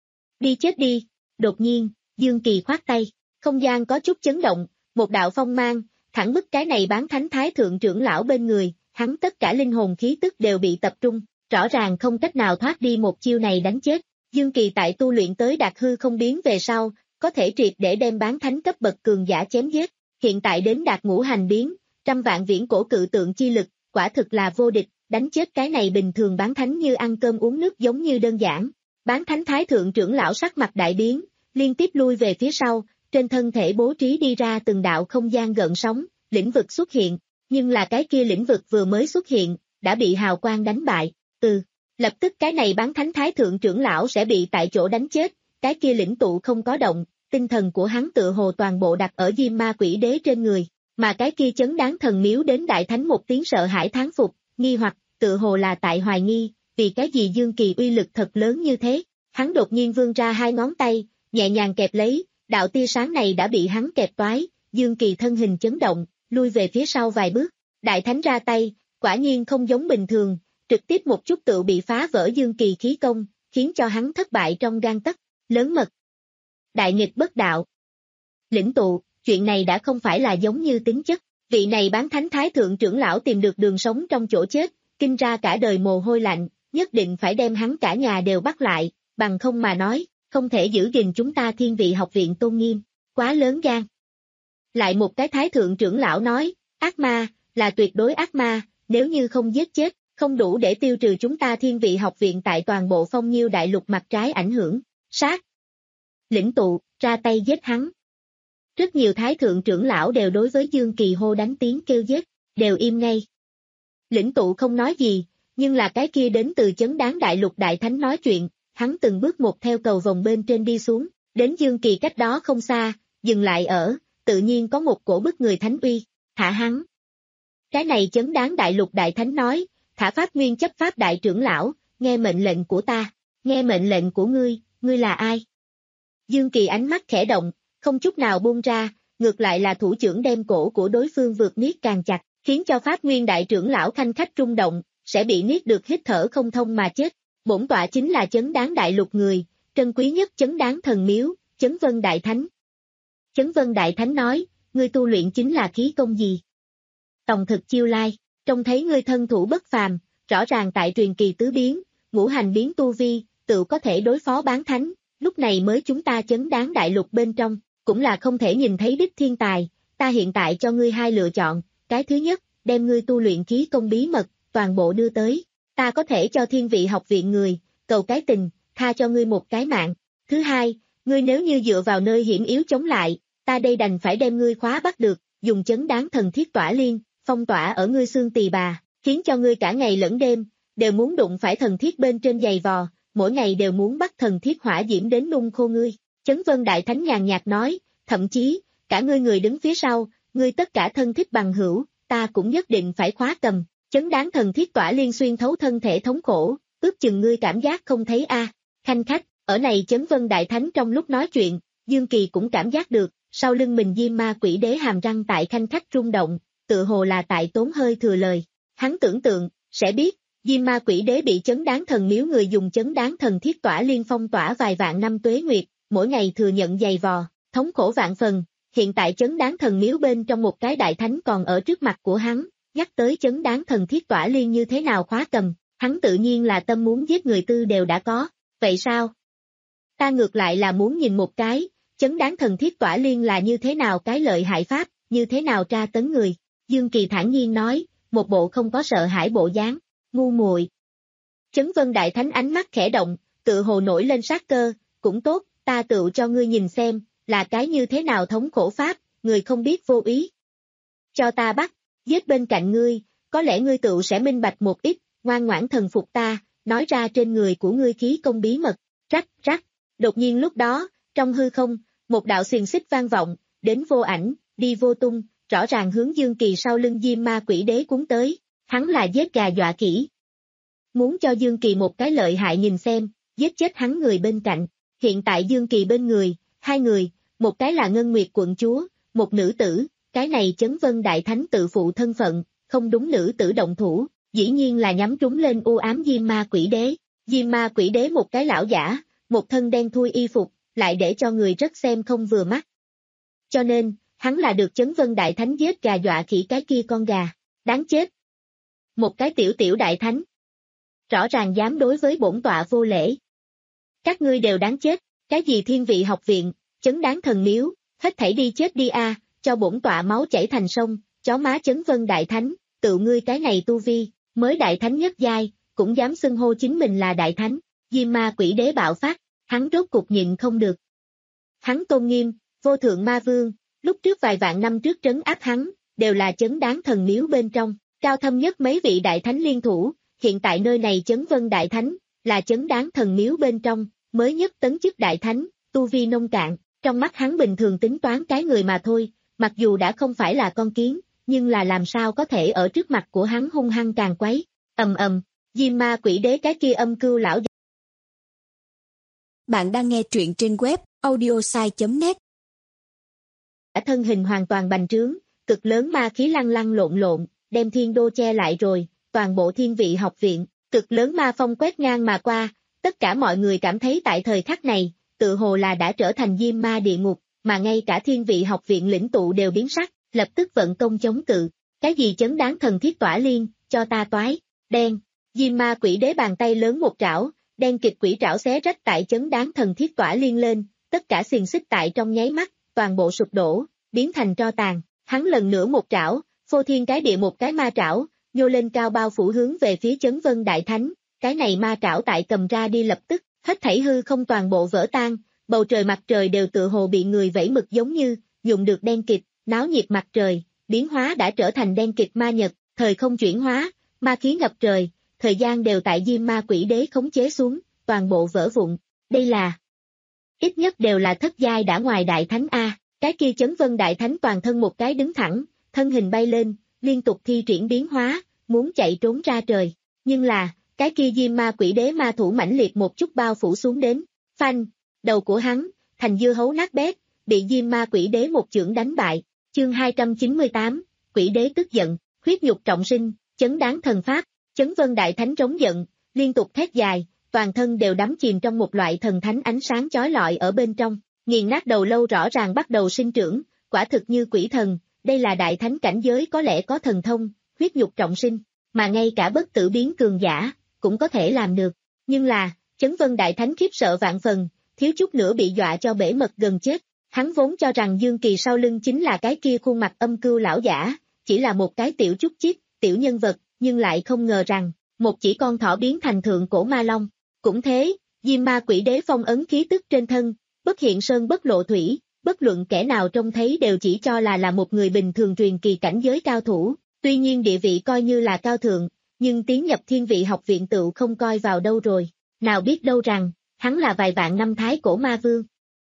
Đi chết đi, đột nhiên, Dương Kỳ khoát tay, không gian có chút chấn động, một đạo phong mang, thẳng bức cái này bán thánh thái thượng trưởng lão bên người, hắn tất cả linh hồn khí tức đều bị tập trung, rõ ràng không cách nào thoát đi một chiêu này đánh chết. Dương Kỳ tại tu luyện tới đạt hư không biến về sau, có thể triệt để đem bán thánh cấp bậc cường giả chém giết, hiện tại đến đạt ngũ hành biến, trăm vạn viễn cổ cự tượng chi lực, quả thực là vô địch, đánh chết cái này bình thường bán thánh như ăn cơm uống nước giống như đơn giản. Bán thánh thái thượng trưởng lão sắc mặt đại biến, liên tiếp lui về phía sau, trên thân thể bố trí đi ra từng đạo không gian gợn sóng, lĩnh vực xuất hiện, nhưng là cái kia lĩnh vực vừa mới xuất hiện, đã bị hào quang đánh bại, từ lập tức cái này bán thánh thái thượng trưởng lão sẽ bị tại chỗ đánh chết, cái kia lĩnh tụ không có động, tinh thần của hắn tự hồ toàn bộ đặt ở Diêm Ma Quỷ Đế trên người, mà cái kia chấn đáng thần miếu đến đại thánh một tiếng sợ hãi thán phục, nghi hoặc, tự hồ là tại hoài nghi, vì cái gì Dương Kỳ uy lực thật lớn như thế. Hắn đột nhiên vươn ra hai ngón tay, nhẹ nhàng kẹp lấy, đạo tia sáng này đã bị hắn kẹp toái, Dương Kỳ thân hình chấn động, lui về phía sau vài bước. Đại Thánh ra tay, quả nhiên không giống bình thường, trực tiếp một chút tự bị phá vỡ Dương Kỳ khí công, khiến cho hắn thất bại trong gang tấc. Lớn mật. Đại nghịch bất đạo. Lĩnh tụ, chuyện này đã không phải là giống như tính chất. Vị này bán thánh thái thượng trưởng lão tìm được đường sống trong chỗ chết, kinh ra cả đời mồ hôi lạnh, nhất định phải đem hắn cả nhà đều bắt lại, bằng không mà nói, không thể giữ gìn chúng ta Thiên Vị học viện tôn nghiêm, quá lớn gan. Lại một cái thái thượng trưởng lão nói, ác ma, là tuyệt đối ác ma, nếu như không giết chết, không đủ để tiêu trừ chúng ta Thiên Vị học viện tại toàn bộ Phong Nhiêu đại lục mặt trái ảnh hưởng, sát. Lĩnh tụ, ra tay giết hắn. Rất nhiều thái thượng trưởng lão đều đối với Dương Kỳ hô đánh tiếng kêu giết, đều im ngay. Lĩnh tụ không nói gì, nhưng là cái kia đến từ chấn đáng đại lục đại thánh nói chuyện, hắn từng bước một theo cầu vòng bên trên đi xuống, đến Dương Kỳ cách đó không xa, dừng lại ở, tự nhiên có một cổ bức người thánh uy, thả hắn. Cái này chấn đáng đại lục đại thánh nói, thả Pháp Nguyên chấp pháp đại trưởng lão, nghe mệnh lệnh của ta, nghe mệnh lệnh của ngươi, ngươi là ai? Dương Kỳ ánh mắt khẽ động, không chút nào buông ra, ngược lại là thủ trưởng đem cổ của đối phương vượt niết càng chặt, khiến cho Pháp Nguyên đại trưởng lão khanh khách rung động, sẽ bị niết được hít thở không thông mà chết. Bổn tọa chính là chấn đáng đại lục người, trân quý nhất chấn đáng thần miếu, Chấn Vân Đại Thánh. Chấn Vân Đại Thánh nói, ngươi tu luyện chính là khí công gì? Tòng thực chiêu lai, trông thấy ngươi thân thủ bất phàm, rõ ràng tại truyền kỳ tứ biến, ngũ hành biến tu vi, tự có thể đối phó bán thánh, lúc này mới chúng ta chấn đáng đại lục bên trong, cũng là không thể nhìn thấy đích thiên tài, ta hiện tại cho ngươi hai lựa chọn, cái thứ nhất, đem ngươi tu luyện khí công bí mật, toàn bộ đưa tới, ta có thể cho Thiên Vị học viện người, cầu cái tình, tha cho ngươi một cái mạng, thứ hai, ngươi nếu như dựa vào nơi hiểm yếu chống lại, ta đây đành phải đem ngươi khóa bắt được, dùng chấn đáng thần thiết tỏa liên, phong tỏa ở ngươi xương tỳ bà, khiến cho ngươi cả ngày lẫn đêm, đều muốn đụng phải thần thiết bên trên giày vò, mỗi ngày đều muốn bắt thần thiết hỏa diễm đến nung khô ngươi. Chấn Vân Đại Thánh nhàn nhạt nói, thậm chí, cả ngươi người đứng phía sau, ngươi tất cả thân thích bằng hữu, ta cũng nhất định phải khóa cầm, chấn đáng thần thiết tỏa liên xuyên thấu thân thể thống khổ, ước chừng ngươi cảm giác không thấy a. Khanh khách, ở này Chấn Vân Đại Thánh trong lúc nói chuyện, Dương Kỳ cũng cảm giác được, sau lưng mình Diêm Ma Quỷ Đế hàm răng tại khanh khách rung động, tự hồ là tại tốn hơi thừa lời. Hắn tưởng tượng, sẽ biết, Diêm Ma Quỷ Đế bị chấn đáng thần miếu người dùng chấn đáng thần thiết tỏa liên phong tỏa vài vạn năm tuế nguyệt, mỗi ngày thừa nhận dày vò, thống khổ vạn phần, hiện tại chấn đáng thần miếu bên trong một cái đại thánh còn ở trước mặt của hắn, nhắc tới chấn đáng thần thiết tỏa liên như thế nào khóa cầm, hắn tự nhiên là tâm muốn giết người tư đều đã có, vậy sao? Ta ngược lại là muốn nhìn một cái, chấn đáng thần thiết tỏa liên là như thế nào cái lợi hại pháp, như thế nào tra tấn người, Dương Kỳ thản nhiên nói, một bộ không có sợ hãi bộ dáng, ngu muội. Chấn Vân Đại Thánh ánh mắt khẽ động, tự hồ nổi lên sát cơ, cũng tốt, ta tự cho ngươi nhìn xem, là cái như thế nào thống khổ pháp, người không biết vô ý. Cho ta bắt, giết bên cạnh ngươi, có lẽ ngươi tự sẽ minh bạch một ít, ngoan ngoãn thần phục ta, nói ra trên người của ngươi khí công bí mật, rắc rắc, đột nhiên lúc đó, trong hư không, một đạo xiềng xích vang vọng, đến vô ảnh, đi vô tung, rõ ràng hướng Dương Kỳ sau lưng Diêm Ma Quỷ Đế cuốn tới, hắn là giết gà dọa khỉ. Muốn cho Dương Kỳ một cái lợi hại nhìn xem, giết chết hắn người bên cạnh, hiện tại Dương Kỳ bên người, hai người, một cái là Ngân Nguyệt quận chúa, một nữ tử, cái này Chấn Vân Đại Thánh tự phụ thân phận, không đúng nữ tử động thủ, dĩ nhiên là nhắm trúng lên u ám Diêm Ma Quỷ Đế, Diêm Ma Quỷ Đế một cái lão giả, một thân đen thui y phục, lại để cho người rất xem không vừa mắt. Cho nên, hắn là được Chấn Vân Đại Thánh giết gà dọa khỉ cái kia con gà, đáng chết. Một cái tiểu tiểu đại thánh, rõ ràng dám đối với bổn tọa vô lễ. Các ngươi đều đáng chết, cái gì Thiên Vị học viện, chấn đáng thần miếu, hết thảy đi chết đi a, cho bổn tọa máu chảy thành sông, chó má Chấn Vân Đại Thánh, tự ngươi cái này tu vi, mới đại thánh nhất giai, cũng dám xưng hô chính mình là đại thánh, Diêm Ma Quỷ Đế bạo phát, hắn rốt cục nhịn không được. Hắn tôn nghiêm, vô thượng ma vương, lúc trước vài vạn năm trước trấn áp hắn, đều là chấn đáng thần miếu bên trong, cao thâm nhất mấy vị đại thánh liên thủ, hiện tại nơi này Chấn Vân Đại Thánh, là chấn đáng thần miếu bên trong, mới nhất tấn chức đại thánh, tu vi nông cạn, trong mắt hắn bình thường tính toán cái người mà thôi, mặc dù đã không phải là con kiến, nhưng là làm sao có thể ở trước mặt của hắn hung hăng càng quấy, Ầm ầm, Diêm Ma Quỷ Đế cái kia âm cưu lão giả. Bạn đang nghe truyện trên web audiosai chấm net. Thân hình hoàn toàn bành trướng, cực lớn ma khí lăn lăn lộn lộn, đem thiên đô che lại rồi, toàn bộ thiên vị học viện, cực lớn ma phong quét ngang mà qua, tất cả mọi người cảm thấy tại thời khắc này, tự hồ là đã trở thành Diêm Ma địa ngục, mà ngay cả thiên vị học viện lĩnh tụ đều biến sắc, lập tức vận công chống cự, cái gì chấn đáng thần thiết tỏa liên, cho ta toái, đen, Diêm Ma Quỷ Đế bàn tay lớn một trảo, đen kịch quỷ trảo xé rách tại chấn đáng thần thiết tỏa liên lên, tất cả xiềng xích tại trong nháy mắt, toàn bộ sụp đổ, biến thành tro tàn, hắn lần nữa một trảo, phô thiên cái địa một cái ma trảo, nhô lên cao bao phủ hướng về phía Chấn Vân Đại Thánh, cái này ma trảo tại cầm ra đi lập tức, hết thảy hư không toàn bộ vỡ tan, bầu trời mặt trời đều tựa hồ bị người vẫy mực giống như, dùng được đen kịt, náo nhiệt mặt trời, biến hóa đã trở thành đen kịt ma nhật, thời không chuyển hóa, ma khí ngập trời, thời gian đều tại Diêm Ma Quỷ Đế khống chế xuống, toàn bộ vỡ vụn, đây là ít nhất đều là thất giai đã ngoài Đại Thánh A, cái kia Chấn Vân Đại Thánh toàn thân một cái đứng thẳng, thân hình bay lên, liên tục thi triển biến hóa, muốn chạy trốn ra trời, nhưng là, cái kia Diêm Ma Quỷ Đế ma thủ mãnh liệt một chút bao phủ xuống đến, phanh, đầu của hắn, thành dưa hấu nát bét, bị Diêm Ma Quỷ Đế một chưởng đánh bại, chương hai trăm chín mươi tám, Quỷ Đế tức giận, huyết nhục trọng sinh, chấn đáng thần pháp, Chấn Vân Đại Thánh trống giận, liên tục thét dài, toàn thân đều đắm chìm trong một loại thần thánh ánh sáng chói lọi ở bên trong, nghiền nát đầu lâu rõ ràng bắt đầu sinh trưởng, quả thực như quỷ thần, đây là Đại Thánh cảnh giới có lẽ có thần thông, huyết nhục trọng sinh, mà ngay cả bất tử biến cường giả, cũng có thể làm được, nhưng là, Chấn Vân Đại Thánh khiếp sợ vạn phần, thiếu chút nữa bị dọa cho bể mật gần chết, hắn vốn cho rằng Dương Kỳ sau lưng chính là cái kia khuôn mặt âm cưu lão giả, chỉ là một cái tiểu chút chít, tiểu nhân vật, nhưng lại không ngờ rằng, một chỉ con thỏ biến thành thượng cổ ma long. Cũng thế, Diêm Ma Quỷ Đế phong ấn khí tức trên thân, bất hiện sơn bất lộ thủy, bất luận kẻ nào trông thấy đều chỉ cho là là một người bình thường truyền kỳ cảnh giới cao thủ, tuy nhiên địa vị coi như là cao thượng, nhưng tiến nhập thiên vị học viện tựu không coi vào đâu rồi, nào biết đâu rằng, hắn là vài vạn năm thái cổ ma vương.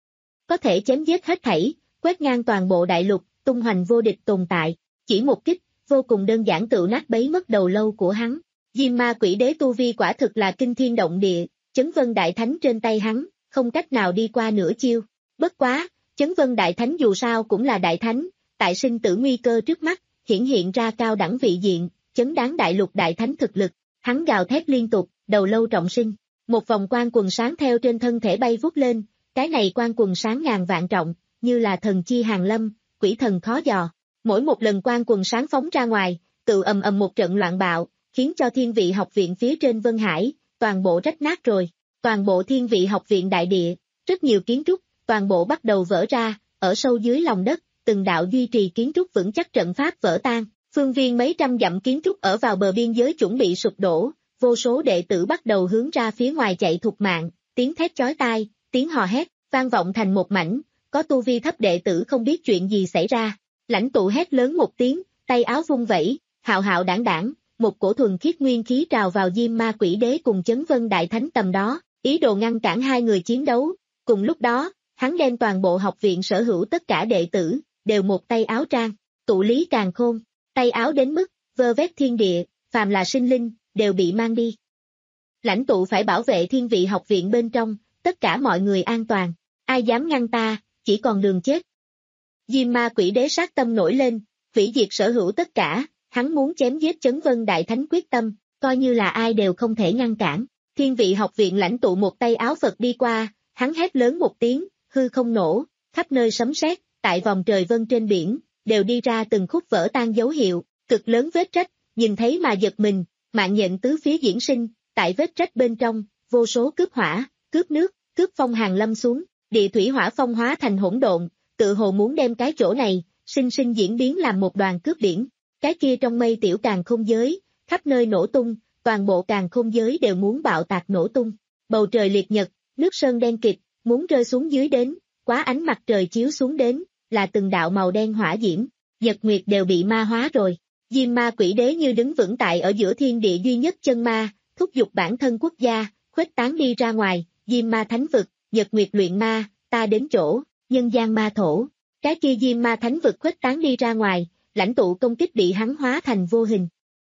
Có thể chém giết hết thảy, quét ngang toàn bộ đại lục, tung hoành vô địch tồn tại, chỉ một kích, vô cùng đơn giản tựu nát bấy mất đầu lâu của hắn. Diêm Ma Quỷ Đế tu vi quả thực là kinh thiên động địa, Chấn Vân Đại Thánh trên tay hắn, không cách nào đi qua nửa chiêu. Bất quá, Chấn Vân Đại Thánh dù sao cũng là Đại Thánh, tại sinh tử nguy cơ trước mắt, hiển hiện ra cao đẳng vị diện, chấn đáng đại lục Đại Thánh thực lực, hắn gào thét liên tục, đầu lâu trọng sinh, một vòng quang quần sáng theo trên thân thể bay vút lên, cái này quang quần sáng ngàn vạn trọng, như là thần chi hàng lâm, quỷ thần khó dò, mỗi một lần quang quần sáng phóng ra ngoài, tự ầm ầm một trận loạn bạo, khiến cho thiên vị học viện phía trên Vân Hải, toàn bộ rách nát rồi, toàn bộ thiên vị học viện đại địa, rất nhiều kiến trúc, toàn bộ bắt đầu vỡ ra, ở sâu dưới lòng đất, từng đạo duy trì kiến trúc vững chắc trận pháp vỡ tan, phương viên mấy trăm dặm kiến trúc ở vào bờ biên giới chuẩn bị sụp đổ, vô số đệ tử bắt đầu hướng ra phía ngoài chạy thục mạng, tiếng thét chói tai, tiếng hò hét, vang vọng thành một mảnh, có tu vi thấp đệ tử không biết chuyện gì xảy ra, lãnh tụ hét lớn một tiếng, tay áo vung vẩy, hạo hạo đảng đảng. Một cổ thuần khiết nguyên khí trào vào Diêm Ma Quỷ Đế cùng Chấn Vân Đại Thánh tầm đó, ý đồ ngăn cản hai người chiến đấu. Cùng lúc đó, hắn đem toàn bộ học viện sở hữu tất cả đệ tử, đều một tay áo trang, tụ lý càn khôn, tay áo đến mức, vơ vét thiên địa, phàm là sinh linh, đều bị mang đi. Lãnh tụ phải bảo vệ thiên vị học viện bên trong, tất cả mọi người an toàn, ai dám ngăn ta, chỉ còn đường chết. Diêm Ma Quỷ Đế sát tâm nổi lên, hủy diệt sở hữu tất cả. Hắn muốn chém giết Chấn Vân Đại Thánh quyết tâm, coi như là ai đều không thể ngăn cản. Thiên vị học viện lãnh tụ một tay áo Phật đi qua, hắn hét lớn một tiếng, hư không nổ, khắp nơi sấm sét, tại vòng trời vân trên biển, đều đi ra từng khúc vỡ tan dấu hiệu, cực lớn vết rách, nhìn thấy mà giật mình, mạng nhện tứ phía diễn sinh, tại vết rách bên trong, vô số cướp hỏa, cướp nước, cướp phong hàng lâm xuống, địa thủy hỏa phong hóa thành hỗn độn, tự hồ muốn đem cái chỗ này, sinh sinh diễn biến làm một đoàn cướp biển. Cái kia trong mây tiểu càn khôn giới, khắp nơi nổ tung, toàn bộ càn khôn giới đều muốn bạo tạc nổ tung. Bầu trời liệt nhật, nước sơn đen kịt, muốn rơi xuống dưới đến, quá ánh mặt trời chiếu xuống đến, là từng đạo màu đen hỏa diễm, nhật nguyệt đều bị ma hóa rồi. Diêm Ma Quỷ Đế như đứng vững tại ở giữa thiên địa duy nhất chân ma, thúc giục bản thân quốc gia, khuếch tán đi ra ngoài, Diêm Ma Thánh Vực, nhật nguyệt luyện ma, ta đến chỗ, nhân gian ma thổ. Cái kia Diêm Ma Thánh Vực khuếch tán đi ra ngoài, lãnh tụ công kích bị hắn hóa thành vô hình.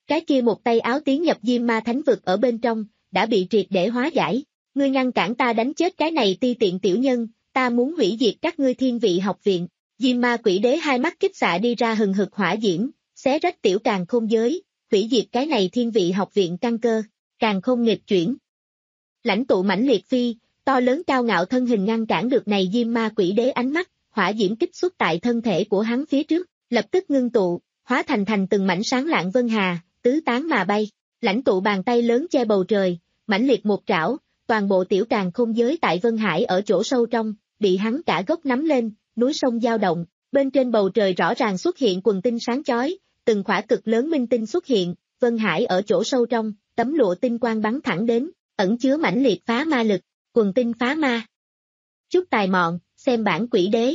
Cái kia một tay áo tiến nhập Diêm Ma Thánh Vực ở bên trong, đã bị triệt để hóa giải. Ngươi ngăn cản ta đánh chết cái này ti tiện tiểu nhân, ta muốn hủy diệt các ngươi Thiên Vị học viện. Diêm Ma Quỷ Đế hai mắt kích xạ đi ra hừng hực hỏa diễm, xé rách tiểu càn khôn giới, hủy diệt cái này Thiên Vị học viện căn cơ, càn khôn nghịch chuyển. Lãnh tụ mãnh liệt phi, to lớn cao ngạo thân hình ngăn cản được này Diêm Ma Quỷ Đế ánh mắt, hỏa diễm kích xuất tại thân thể của hắn phía trước, lập tức ngưng tụ, hóa thành thành từng mảnh sáng lạng vân hà, tứ tán mà bay. Lãnh tụ bàn tay lớn che bầu trời, mãnh liệt một trảo, toàn bộ tiểu càn khôn giới tại Vân Hải ở chỗ sâu trong, bị hắn cả gốc nắm lên, núi sông dao động, bên trên bầu trời rõ ràng xuất hiện quần tinh sáng chói, từng khỏa cực lớn minh tinh xuất hiện, Vân Hải ở chỗ sâu trong, tấm lụa tinh quang bắn thẳng đến, ẩn chứa mãnh liệt phá ma lực, quần tinh phá ma. Chút tài mọn, xem bản quỷ đế.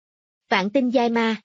Vạn tinh giai ma.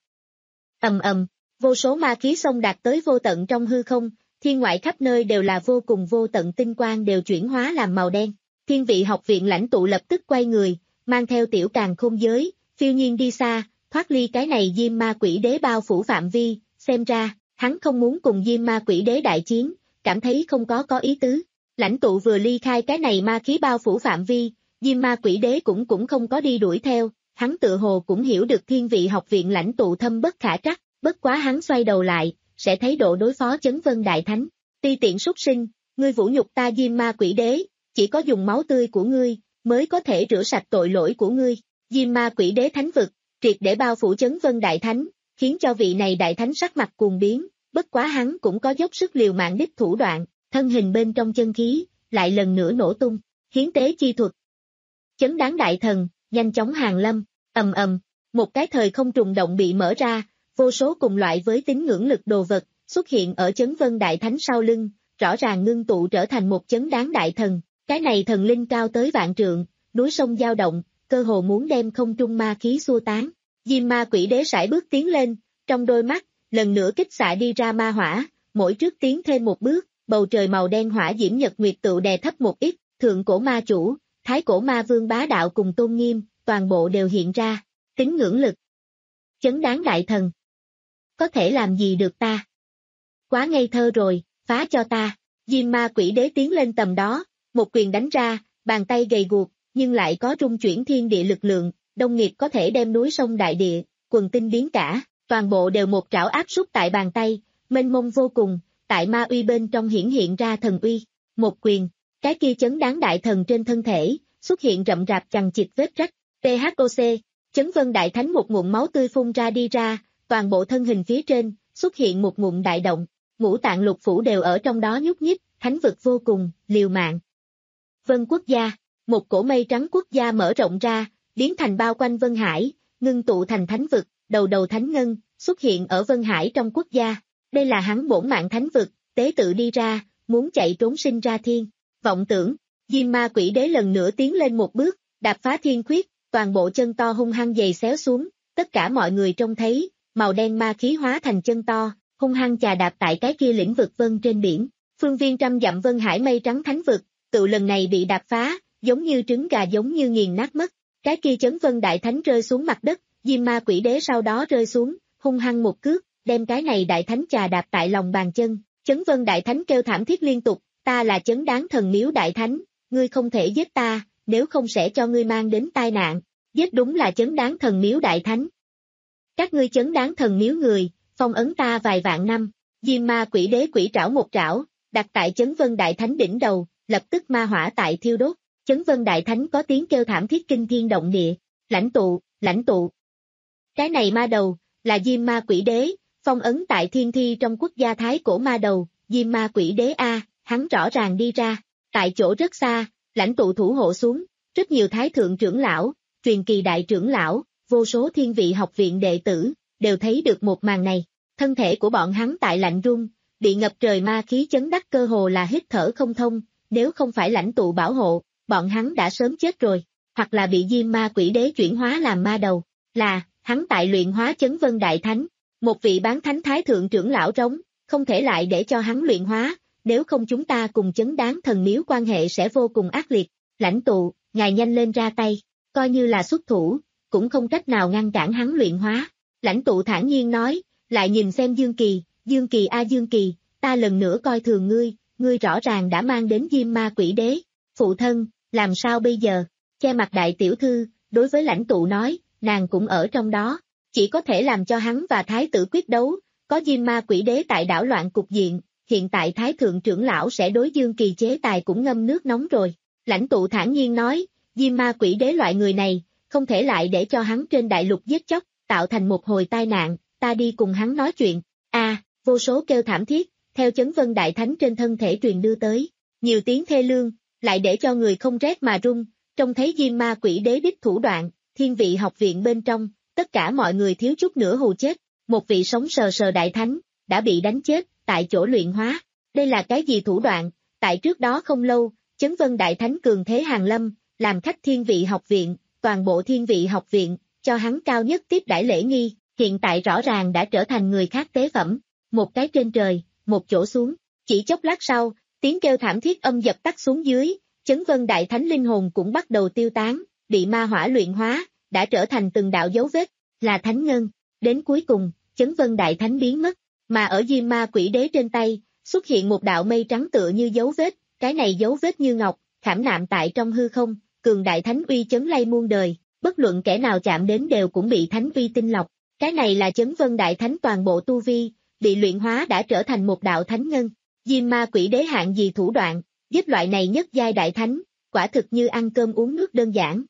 Ầm ầm, vô số ma khí xông đạt tới vô tận trong hư không, thiên ngoại khắp nơi đều là vô cùng vô tận tinh quang đều chuyển hóa làm màu đen. Thiên Vị học viện lãnh tụ lập tức quay người, mang theo tiểu càn khôn giới, phiêu nhiên đi xa, thoát ly cái này Diêm Ma Quỷ Đế bao phủ phạm vi, xem ra, hắn không muốn cùng Diêm Ma Quỷ Đế đại chiến, cảm thấy không có có ý tứ. Lãnh tụ vừa ly khai cái này ma khí bao phủ phạm vi, Diêm Ma Quỷ Đế cũng cũng không có đi đuổi theo, hắn tự hồ cũng hiểu được Thiên Vị học viện lãnh tụ thâm bất khả trắc, bất quá hắn xoay đầu lại, sẽ thấy độ đối phó Chấn Vân Đại Thánh. Ti tiện súc sinh, ngươi vũ nhục ta Diêm Ma Quỷ Đế, chỉ có dùng máu tươi của ngươi, mới có thể rửa sạch tội lỗi của ngươi. Diêm Ma Quỷ Đế thánh vực, triệt để bao phủ Chấn Vân Đại Thánh, khiến cho vị này Đại Thánh sắc mặt cuồng biến, bất quá hắn cũng có dốc sức liều mạng đích thủ đoạn, thân hình bên trong chân khí, lại lần nữa nổ tung, hiến tế chi thuật. Chấn đáng đại thần, nhanh chóng hàng lâm, ầm ầm, một cái thời không trùng động bị mở ra, vô số cùng loại với tín ngưỡng lực đồ vật, xuất hiện ở Chấn Vân Đại Thánh sau lưng, rõ ràng ngưng tụ trở thành một chấn đáng đại thần, cái này thần linh cao tới vạn trượng, núi sông dao động, cơ hồ muốn đem không trung ma khí xua tán. Diêm Ma Quỷ Đế sải bước tiến lên, trong đôi mắt, lần nữa kích xạ đi ra ma hỏa, mỗi trước tiến thêm một bước, bầu trời màu đen hỏa diễm nhật nguyệt tựu đè thấp một ít, thượng cổ ma chủ, thái cổ ma vương bá đạo cùng tôn nghiêm, toàn bộ đều hiện ra, tín ngưỡng lực. Chấn đáng đại thần. Có thể làm gì được ta? Quá ngây thơ rồi, phá cho ta. Diêm Ma Quỷ Đế tiến lên tầm đó, một quyền đánh ra, bàn tay gầy guộc, nhưng lại có trung chuyển thiên địa lực lượng, đông nghiệp có thể đem núi sông đại địa, quần tinh biến cả, toàn bộ đều một trảo áp súc tại bàn tay, mênh mông vô cùng, tại ma uy bên trong hiển hiện ra thần uy. Một quyền, cái kia chấn đáng đại thần trên thân thể, xuất hiện rậm rạp chằng chịt vết rách. pê hát o xê, Chấn Vân Đại Thánh một ngụm máu tươi phun ra đi ra, toàn bộ thân hình phía trên, xuất hiện một ngụm đại động, ngũ tạng lục phủ đều ở trong đó nhúc nhích, thánh vực vô cùng, liều mạng. Vân quốc gia, một cổ mây trắng quốc gia mở rộng ra, biến thành bao quanh Vân Hải, ngưng tụ thành thánh vực, đầu đầu thánh ngân, xuất hiện ở Vân Hải trong quốc gia. Đây là hắn bổn mạng thánh vực, tế tự đi ra, muốn chạy trốn sinh ra thiên. Vọng tưởng, Diêm Ma Quỷ Đế lần nữa tiến lên một bước, đạp phá thiên khuyết, toàn bộ chân to hung hăng giày xéo xuống, tất cả mọi người trông thấy, màu đen ma khí hóa thành chân to, hung hăng chà đạp tại cái kia lĩnh vực vân trên biển. Phương viên trăm dặm Vân Hải mây trắng thánh vực, tự lần này bị đạp phá, giống như trứng gà giống như nghiền nát mất. Cái kia Chấn Vân Đại Thánh rơi xuống mặt đất, Diêm Ma Quỷ Đế sau đó rơi xuống, hung hăng một cước, đem cái này Đại Thánh chà đạp tại lòng bàn chân. Chấn Vân Đại Thánh kêu thảm thiết liên tục, ta là Chấn Đáng Thần Miếu Đại Thánh, ngươi không thể giết ta, nếu không sẽ cho ngươi mang đến tai nạn. Giết đúng là Chấn Đáng Thần Miếu Đại Thánh. Các ngươi Chấn Đáng Thần Miếu người, phong ấn ta vài vạn năm. Diêm Ma Quỷ Đế quỷ trảo một trảo, đặt tại Chấn Vân Đại Thánh đỉnh đầu, lập tức ma hỏa tại thiêu đốt. Chấn Vân Đại Thánh có tiếng kêu thảm thiết kinh thiên động địa. Lãnh tụ, lãnh tụ. Cái này ma đầu, là Diêm Ma Quỷ Đế, phong ấn tại thiên thi trong quốc gia thái cổ ma đầu, Diêm Ma Quỷ Đế A, hắn rõ ràng đi ra. Tại chỗ rất xa, lãnh tụ thủ hộ xuống, rất nhiều thái thượng trưởng lão, truyền kỳ đại trưởng lão, vô số thiên vị học viện đệ tử, đều thấy được một màn này. Thân thể của bọn hắn tại lạnh run, bị ngập trời ma khí chấn đắc cơ hồ là hít thở không thông, nếu không phải lãnh tụ bảo hộ, bọn hắn đã sớm chết rồi, hoặc là bị Diêm Ma Quỷ Đế chuyển hóa làm ma đầu, là, hắn tại luyện hóa Chấn Vân Đại Thánh, một vị bán thánh thái thượng trưởng lão trống, không thể lại để cho hắn luyện hóa, nếu không chúng ta cùng Chấn Đáng Thần Miếu quan hệ sẽ vô cùng ác liệt. Lãnh tụ, ngài nhanh lên ra tay, coi như là xuất thủ, cũng không cách nào ngăn cản hắn luyện hóa. Lãnh tụ thản nhiên nói, lại nhìn xem Dương Kỳ, Dương Kỳ a Dương Kỳ, ta lần nữa coi thường ngươi, ngươi rõ ràng đã mang đến Diêm Ma Quỷ Đế. Phụ thân, làm sao bây giờ? Che mặt đại tiểu thư, đối với lãnh tụ nói, nàng cũng ở trong đó, chỉ có thể làm cho hắn và thái tử quyết đấu, có Diêm Ma Quỷ Đế tại đảo loạn cục diện, hiện tại thái thượng trưởng lão sẽ đối Dương Kỳ chế tài cũng ngâm nước nóng rồi. Lãnh tụ thản nhiên nói, Diêm Ma Quỷ Đế loại người này, không thể lại để cho hắn trên đại lục giết chóc, tạo thành một hồi tai nạn, ta đi cùng hắn nói chuyện. A, à, vô số kêu thảm thiết, theo chấn vân đại thánh trên thân thể truyền đưa tới, nhiều tiếng thê lương, lại để cho người không rét mà run, trông thấy Diêm Ma Quỷ Đế đích thủ đoạn, thiên vị học viện bên trong, tất cả mọi người thiếu chút nữa hù chết, một vị sống sờ sờ đại thánh, đã bị đánh chết, tại chỗ luyện hóa. Đây là cái gì thủ đoạn? Tại trước đó không lâu, chấn vân đại thánh cường thế hàng lâm, làm khách thiên vị học viện, toàn bộ thiên vị học viện, cho hắn cao nhất tiếp đãi lễ nghi, hiện tại rõ ràng đã trở thành người khác tế phẩm, một cái trên trời, một chỗ xuống, chỉ chốc lát sau, tiếng kêu thảm thiết âm dập tắt xuống dưới, chấn vân đại thánh linh hồn cũng bắt đầu tiêu tán, bị ma hỏa luyện hóa, đã trở thành từng đạo dấu vết, là thánh ngân, đến cuối cùng, chấn vân đại thánh biến mất, mà ở Diêm Ma Quỷ Đế trên tay, xuất hiện một đạo mây trắng tựa như dấu vết, cái này dấu vết như ngọc, khảm nạm tại trong hư không, cường đại thánh uy chấn lay muôn đời, bất luận kẻ nào chạm đến đều cũng bị thánh uy tinh lọc, cái này là chấn vân đại thánh toàn bộ tu vi, bị luyện hóa đã trở thành một đạo thánh ngân. Diêm Ma Quỷ Đế hạng gì thủ đoạn, giết loại này nhất giai đại thánh, quả thực như ăn cơm uống nước đơn giản.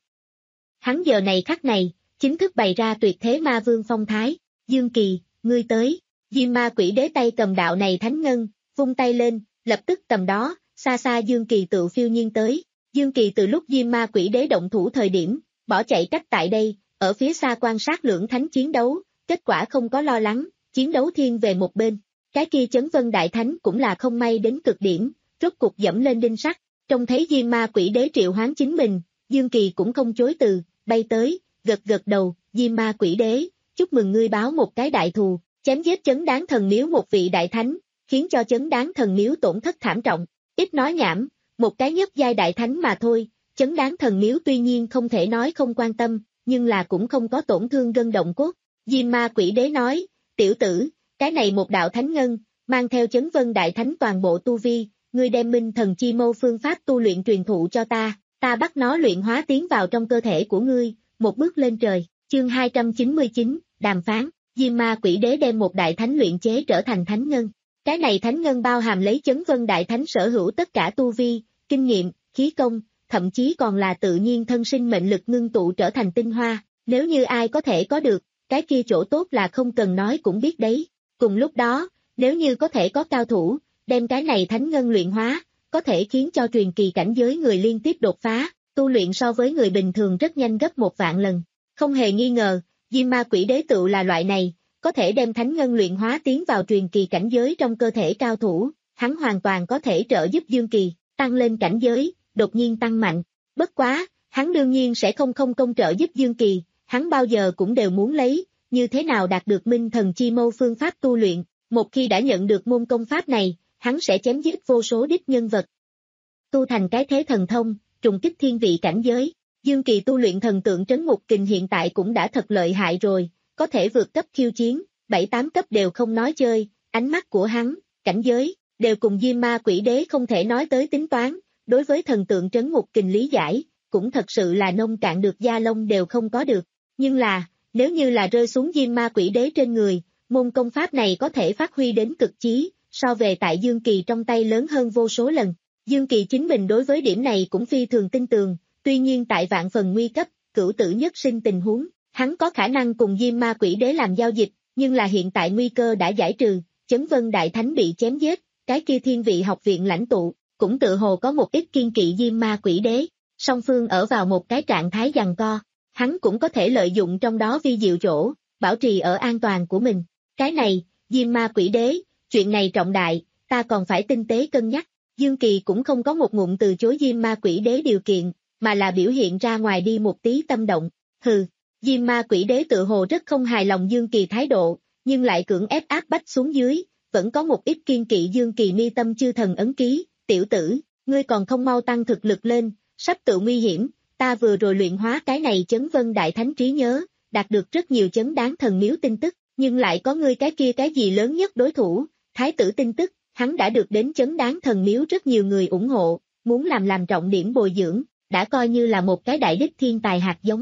Hắn giờ này khắc này, chính thức bày ra tuyệt thế ma vương phong thái, Dương Kỳ, ngươi tới. Diêm Ma Quỷ Đế tay cầm đạo này thánh ngân, vung tay lên, lập tức tầm đó, xa xa Dương Kỳ tự phiêu nhiên tới. Dương Kỳ từ lúc Diêm Ma Quỷ Đế động thủ thời điểm, bỏ chạy cách tại đây, ở phía xa quan sát lưỡng thánh chiến đấu, kết quả không có lo lắng, chiến đấu thiên về một bên. Cái kia chấn vân đại thánh cũng là không may đến cực điểm, rốt cục dẫm lên đinh sắt, trông thấy Diêm Ma Quỷ Đế triệu hoán chính mình, Dương Kỳ cũng không chối từ, bay tới, gật gật đầu, Diêm Ma Quỷ Đế, chúc mừng ngươi báo một cái đại thù, chém giết chấn đáng thần miếu một vị đại thánh, khiến cho chấn đáng thần miếu tổn thất thảm trọng, ít nói nhảm, một cái nhất giai đại thánh mà thôi, chấn đáng thần miếu tuy nhiên không thể nói không quan tâm, nhưng là cũng không có tổn thương gân động cốt. Diêm Ma Quỷ Đế nói, tiểu tử, cái này một đạo thánh ngân, mang theo chấn vân đại thánh toàn bộ tu vi, ngươi đem minh thần chi mâu phương pháp tu luyện truyền thụ cho ta, ta bắt nó luyện hóa tiến vào trong cơ thể của ngươi, một bước lên trời. Chương hai trăm chín mươi chín, đàm phán, Diêm Ma Quỷ Đế đem một đại thánh luyện chế trở thành thánh ngân. Cái này thánh ngân bao hàm lấy chấn vân đại thánh sở hữu tất cả tu vi, kinh nghiệm, khí công, thậm chí còn là tự nhiên thân sinh mệnh lực ngưng tụ trở thành tinh hoa, nếu như ai có thể có được, cái kia chỗ tốt là không cần nói cũng biết đấy. Cùng lúc đó, nếu như có thể có cao thủ, đem cái này thánh ngân luyện hóa, có thể khiến cho truyền kỳ cảnh giới người liên tiếp đột phá, tu luyện so với người bình thường rất nhanh gấp một vạn lần. Không hề nghi ngờ, Diêm Ma Quỷ Đế tựu là loại này, có thể đem thánh ngân luyện hóa tiến vào truyền kỳ cảnh giới trong cơ thể cao thủ, hắn hoàn toàn có thể trợ giúp Dương Kỳ, tăng lên cảnh giới, đột nhiên tăng mạnh. Bất quá, hắn đương nhiên sẽ không không công trợ giúp Dương Kỳ, hắn bao giờ cũng đều muốn lấy, như thế nào đạt được minh thần chi mâu phương pháp tu luyện, một khi đã nhận được môn công pháp này, hắn sẽ chém giết vô số đích nhân vật. Tu thành cái thế thần thông, trùng kích thiên vị cảnh giới, Dương Kỳ tu luyện thần tượng trấn ngục kình hiện tại cũng đã thật lợi hại rồi, có thể vượt cấp khiêu chiến, bảy tám cấp đều không nói chơi, ánh mắt của hắn, cảnh giới, đều cùng Diêm Ma Quỷ Đế không thể nói tới tính toán, đối với thần tượng trấn ngục kình lý giải, cũng thật sự là nông cạn được da lông đều không có được, nhưng là, nếu như là rơi xuống Diêm Ma Quỷ Đế trên người, môn công pháp này có thể phát huy đến cực chí, so về tại Dương Kỳ trong tay lớn hơn vô số lần. Dương Kỳ chính mình đối với điểm này cũng phi thường tin tường, tuy nhiên tại vạn phần nguy cấp, cửu tử nhất sinh tình huống, hắn có khả năng cùng Diêm Ma Quỷ Đế làm giao dịch, nhưng là hiện tại nguy cơ đã giải trừ, chấn vân đại thánh bị chém giết, cái kia thiên vị học viện lãnh tụ, cũng tự hồ có một ít kiên kỵ Diêm Ma Quỷ Đế, song phương ở vào một cái trạng thái giằng co, hắn cũng có thể lợi dụng trong đó vi diệu chỗ, bảo trì ở an toàn của mình. Cái này, Diêm Ma Quỷ Đế, chuyện này trọng đại, ta còn phải tinh tế cân nhắc. Dương Kỳ cũng không có một ngụm từ chối Diêm Ma Quỷ Đế điều kiện, mà là biểu hiện ra ngoài đi một tí tâm động. Hừ, Diêm Ma Quỷ Đế tự hồ rất không hài lòng Dương Kỳ thái độ, nhưng lại cưỡng ép áp bách xuống dưới, vẫn có một ít kiên kỵ Dương Kỳ mi tâm chư thần ấn ký. Tiểu tử, ngươi còn không mau tăng thực lực lên, sắp tự nguy hiểm, ta vừa rồi luyện hóa cái này chấn vân đại thánh trí nhớ, đạt được rất nhiều chấn đáng thần miếu tin tức, nhưng lại có ngươi cái kia cái gì lớn nhất đối thủ, thái tử tin tức, hắn đã được đến Chấn Đáng Thần Miếu rất nhiều người ủng hộ, muốn làm làm trọng điểm bồi dưỡng, đã coi như là một cái đại đích thiên tài hạt giống.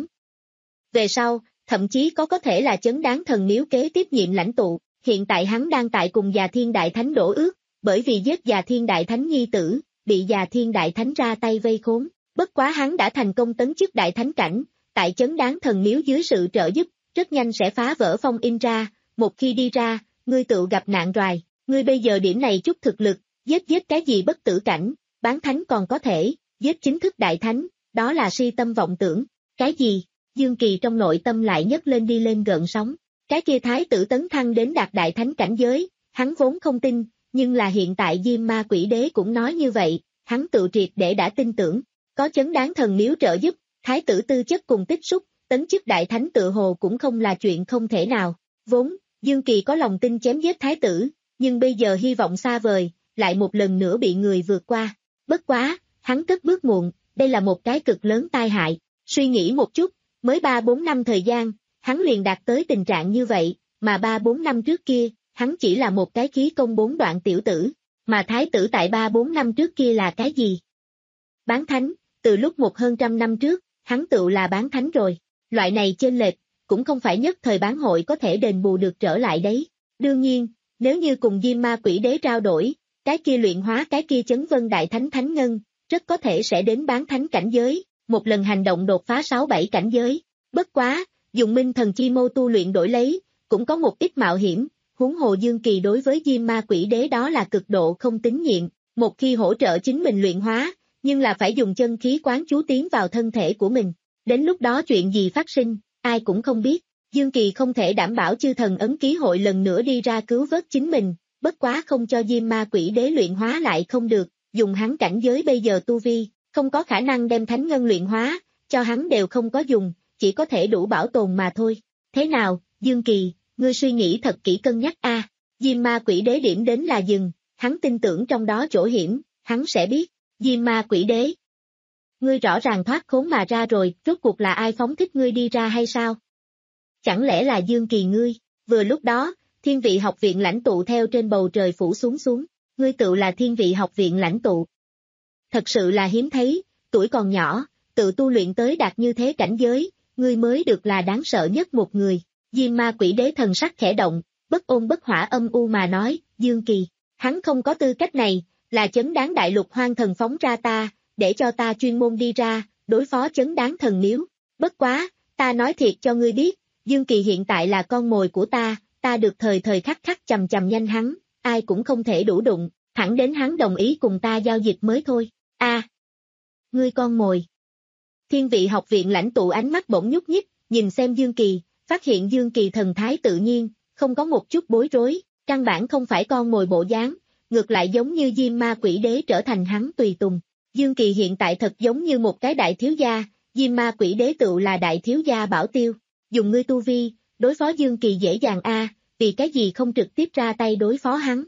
Về sau, thậm chí có có thể là Chấn Đáng Thần Miếu kế tiếp nhiệm lãnh tụ, hiện tại hắn đang tại cùng Già Thiên Đại Thánh đổ ước, bởi vì giết Già Thiên Đại Thánh nhi tử, bị Già Thiên Đại Thánh ra tay vây khốn, bất quá hắn đã thành công tấn chức Đại Thánh cảnh, tại Chấn Đáng Thần Miếu dưới sự trợ giúp, rất nhanh sẽ phá vỡ phong in ra, một khi đi ra, ngươi tự gặp nạn rồi, ngươi bây giờ điểm này chút thực lực, giết giết cái gì bất tử cảnh, bán thánh còn có thể, giết chính thức Đại Thánh, đó là si tâm vọng tưởng, cái gì? Dương Kỳ trong nội tâm lại nhấc lên đi lên gợn sóng, cái kia thái tử tấn thăng đến đạt Đại Thánh cảnh giới, hắn vốn không tin, nhưng là hiện tại Diêm Ma Quỷ Đế cũng nói như vậy, hắn tự triệt để đã tin tưởng, có Chấn Đáng Thần Miếu trợ giúp, thái tử tư chất cùng tích xúc, tấn chức Đại Thánh tự hồ cũng không là chuyện không thể nào, vốn, Dương Kỳ có lòng tin chém giết thái tử, nhưng bây giờ hy vọng xa vời, lại một lần nữa bị người vượt qua, bất quá, hắn cất bước muộn, đây là một cái cực lớn tai hại, suy nghĩ một chút, mới ba bốn năm thời gian, hắn liền đạt tới tình trạng như vậy, mà ba bốn năm trước kia, hắn chỉ là một cái khí công bốn đoạn tiểu tử, mà thái tử tại ba bốn năm trước kia là cái gì? Bán thánh, từ lúc một hơn trăm năm trước, hắn tự là bán thánh rồi, loại này chênh lệch, cũng không phải nhất thời bán hội có thể đền bù được trở lại đấy. Đương nhiên, nếu như cùng Diêm Ma Quỷ Đế trao đổi, cái kia luyện hóa cái kia Chấn Vân Đại Thánh Thánh Ngân, rất có thể sẽ đến bán thánh cảnh giới, một lần hành động đột phá sáu bảy cảnh giới. Bất quá, dùng Minh Thần Chi Mâu tu luyện đổi lấy, cũng có một ít mạo hiểm, huống hồ Dương Kỳ đối với Diêm Ma Quỷ Đế đó là cực độ không tín nhiệm, một khi hỗ trợ chính mình luyện hóa, nhưng là phải dùng chân khí quán chú tiến vào thân thể của mình. Đến lúc đó chuyện gì phát sinh, ai cũng không biết. Dương Kỳ không thể đảm bảo chư thần ấn ký hội lần nữa đi ra cứu vớt chính mình, bất quá không cho Diêm Ma Quỷ Đế luyện hóa lại không được, dùng hắn cảnh giới bây giờ tu vi, không có khả năng đem thánh ngân luyện hóa, cho hắn đều không có dùng, chỉ có thể đủ bảo tồn mà thôi. Thế nào, Dương Kỳ, ngươi suy nghĩ thật kỹ cân nhắc a. À, Diêm Ma Quỷ Đế điểm đến là dừng, hắn tin tưởng trong đó chỗ hiểm, hắn sẽ biết. Diêm Ma Quỷ Đế, ngươi rõ ràng thoát khốn mà ra rồi, rốt cuộc là ai phóng thích ngươi đi ra hay sao? Chẳng lẽ là Dương Kỳ ngươi? Vừa lúc đó, Thiên Vị Học Viện lãnh tụ theo trên bầu trời phủ xuống xuống, ngươi tự là Thiên Vị Học Viện lãnh tụ. Thật sự là hiếm thấy, tuổi còn nhỏ, tự tu luyện tới đạt như thế cảnh giới, ngươi mới được là đáng sợ nhất một người. Diêm Ma Quỷ Đế thần sắc khẽ động, bất ôn bất hỏa âm u mà nói, Dương Kỳ, hắn không có tư cách này, là Chấn Đáng Đại Lục Hoang Thần phóng ra ta, để cho ta chuyên môn đi ra, đối phó Chấn Đáng Thần Miếu. Bất quá, ta nói thiệt cho ngươi biết, Dương Kỳ hiện tại là con mồi của ta, ta được thời thời khắc khắc chầm chầm nhanh hắn, ai cũng không thể đủ đụng, thẳng đến hắn đồng ý cùng ta giao dịch mới thôi. A, à, ngươi con mồi. Thiên Vị Học Viện lãnh tụ ánh mắt bỗng nhúc nhích, nhìn xem Dương Kỳ, phát hiện Dương Kỳ thần thái tự nhiên, không có một chút bối rối, căn bản không phải con mồi bộ dáng, ngược lại giống như Diêm Ma Quỷ Đế trở thành hắn tùy tùng. Dương Kỳ hiện tại thật giống như một cái đại thiếu gia, Diêm Ma Quỷ Đế tự là đại thiếu gia bảo tiêu, dùng ngươi tu vi, đối phó Dương Kỳ dễ dàng a, à, vì cái gì không trực tiếp ra tay đối phó hắn?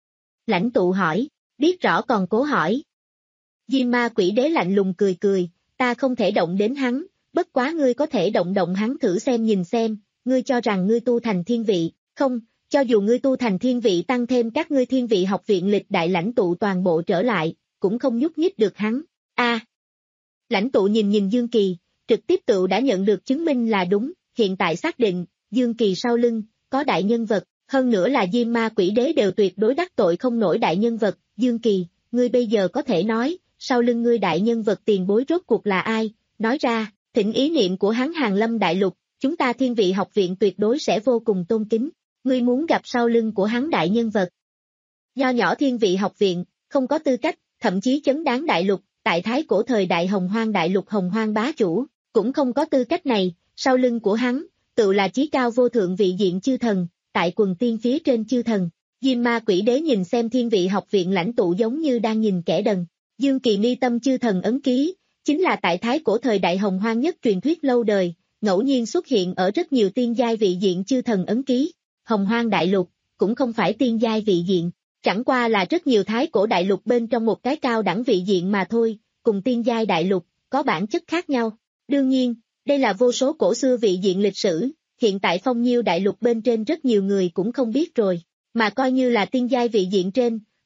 Lãnh tụ hỏi, biết rõ còn cố hỏi. Diêm Ma Quỷ Đế lạnh lùng cười cười, ta không thể động đến hắn, bất quá ngươi có thể động động hắn thử xem nhìn xem, ngươi cho rằng ngươi tu thành thiên vị, không, cho dù ngươi tu thành thiên vị tăng thêm các ngươi Thiên Vị Học Viện lịch đại lãnh tụ toàn bộ trở lại, cũng không nhúc nhích được hắn. A, à, lãnh tụ nhìn nhìn Dương Kỳ, trực tiếp tự đã nhận được chứng minh là đúng, hiện tại xác định, Dương Kỳ sau lưng, có đại nhân vật, hơn nữa là Diêm Ma Quỷ Đế đều tuyệt đối đắc tội không nổi đại nhân vật. Dương Kỳ, ngươi bây giờ có thể nói, sau lưng ngươi đại nhân vật tiền bối rốt cuộc là ai, nói ra, thỉnh ý niệm của hắn hàng lâm đại lục, chúng ta Thiên Vị Học Viện tuyệt đối sẽ vô cùng tôn kính, ngươi muốn gặp sau lưng của hắn đại nhân vật. Nho nhỏ Thiên Vị Học Viện, không có tư cách, thậm chí Chấn Đáng Đại Lục, tại thái cổ thời đại Hồng Hoang Đại Lục Hồng Hoang bá chủ, cũng không có tư cách này, sau lưng của hắn, tự là chí cao vô thượng vị diện chư thần, tại quần tiên phía trên chư thần. Diêm Ma Quỷ Đế nhìn xem Thiên Vị Học Viện lãnh tụ giống như đang nhìn kẻ đần. Dương Kỳ mi tâm chư thần ấn ký, chính là tại thái cổ thời đại Hồng Hoang nhất truyền thuyết lâu đời, ngẫu nhiên xuất hiện ở rất nhiều tiên giai vị diện chư thần ấn ký. Hồng Hoang Đại Lục, cũng không phải tiên giai vị diện, chẳng qua là rất nhiều thái cổ đại lục bên trong một cái cao đẳng vị diện mà thôi, cùng tiên giai đại lục, có bản chất khác nhau. Đương nhiên, đây là vô số cổ xưa vị diện lịch sử, hiện tại phong nhiêu đại lục bên trên rất nhiều người cũng không biết rồi, mà coi như là tiên giai vị diện trên,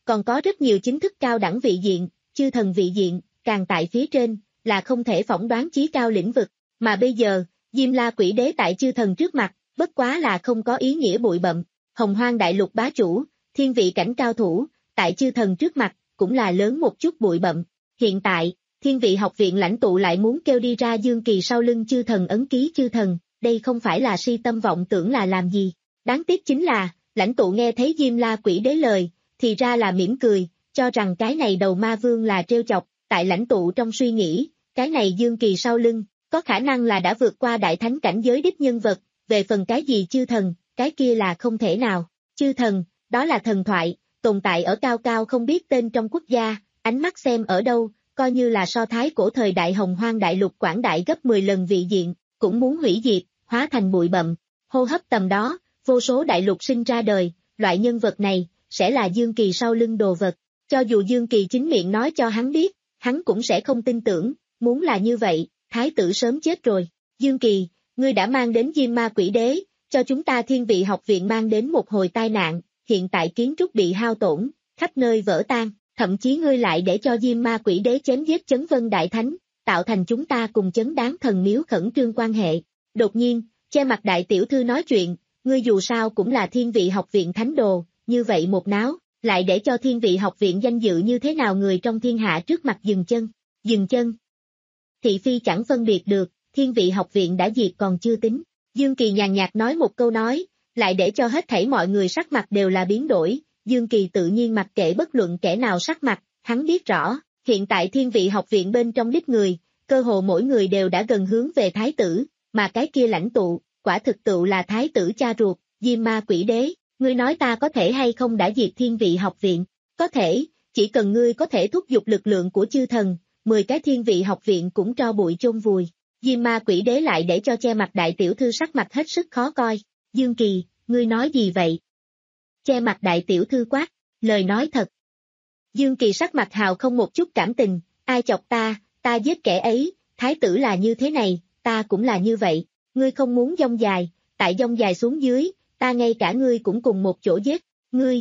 còn có rất nhiều chính thức cao đẳng vị diện, chư thần vị diện, càng tại phía trên, là không thể phỏng đoán chí cao lĩnh vực, mà bây giờ, Diêm La Quỷ Đế tại chư thần trước mặt, bất quá là không có ý nghĩa bụi bặm, Hồng Hoang Đại Lục bá chủ, thiên vị cảnh cao thủ, tại chư thần trước mặt, cũng là lớn một chút bụi bặm. Hiện tại, thiên vị học viện lãnh tụ lại muốn kêu đi ra Dương Kỳ sau lưng chư thần ấn ký chư thần, đây không phải là si tâm vọng tưởng là làm gì. Đáng tiếc chính là, lãnh tụ nghe thấy Diêm La Quỷ Đế lời, thì ra là mỉm cười, cho rằng cái này đầu ma vương là trêu chọc, tại lãnh tụ trong suy nghĩ, cái này Dương Kỳ sau lưng, có khả năng là đã vượt qua đại thánh cảnh giới đích nhân vật, về phần cái gì chư thần, cái kia là không thể nào. Chư thần, đó là thần thoại, tồn tại ở cao cao không biết tên trong quốc gia, ánh mắt xem ở đâu, coi như là so thái cổ thời đại Hồng Hoang Đại Lục quảng đại gấp mười lần vị diện, cũng muốn hủy diệt, hóa thành bụi bặm. Hô hấp tầm đó, vô số đại lục sinh ra đời, loại nhân vật này, sẽ là Dương Kỳ sau lưng đồ vật. Cho dù Dương Kỳ chính miệng nói cho hắn biết, hắn cũng sẽ không tin tưởng, muốn là như vậy, thái tử sớm chết rồi. Dương Kỳ, ngươi đã mang đến Diêm Ma Quỷ Đế, cho chúng ta thiên vị học viện mang đến một hồi tai nạn, hiện tại kiến trúc bị hao tổn, khắp nơi vỡ tan, thậm chí ngươi lại để cho Diêm Ma Quỷ Đế chém giết Chấn Vân Đại Thánh, tạo thành chúng ta cùng Chấn Đáng Thần Miếu khẩn trương quan hệ. Đột nhiên, che mặt đại tiểu thư nói chuyện, ngươi dù sao cũng là thiên vị học viện thánh đồ, như vậy một náo, lại để cho thiên vị học viện danh dự như thế nào người trong thiên hạ trước mặt dừng chân, dừng chân. Thị phi chẳng phân biệt được, thiên vị học viện đã diệt còn chưa tính. Dương Kỳ nhàn nhạt nói một câu nói, lại để cho hết thảy mọi người sắc mặt đều là biến đổi, Dương Kỳ tự nhiên mặc kệ bất luận kẻ nào sắc mặt, hắn biết rõ, hiện tại thiên vị học viện bên trong đích người, cơ hồ mỗi người đều đã gần hướng về thái tử, mà cái kia lãnh tụ, quả thực tụ là thái tử cha ruột, Diêm Ma Quỷ Đế, ngươi nói ta có thể hay không đã diệt thiên vị học viện, có thể, chỉ cần ngươi có thể thúc giục lực lượng của chư thần, mười cái thiên vị học viện cũng tro bụi chôn vùi. Diêm Ma Quỷ Đế lại để cho che mặt đại tiểu thư sắc mặt hết sức khó coi, Dương Kỳ, ngươi nói gì vậy? Che mặt đại tiểu thư quát, lời nói thật. Dương Kỳ sắc mặt hào không một chút cảm tình, ai chọc ta, ta giết kẻ ấy, thái tử là như thế này, ta cũng là như vậy, ngươi không muốn dông dài, tại dông dài xuống dưới, ta ngay cả ngươi cũng cùng một chỗ giết, ngươi.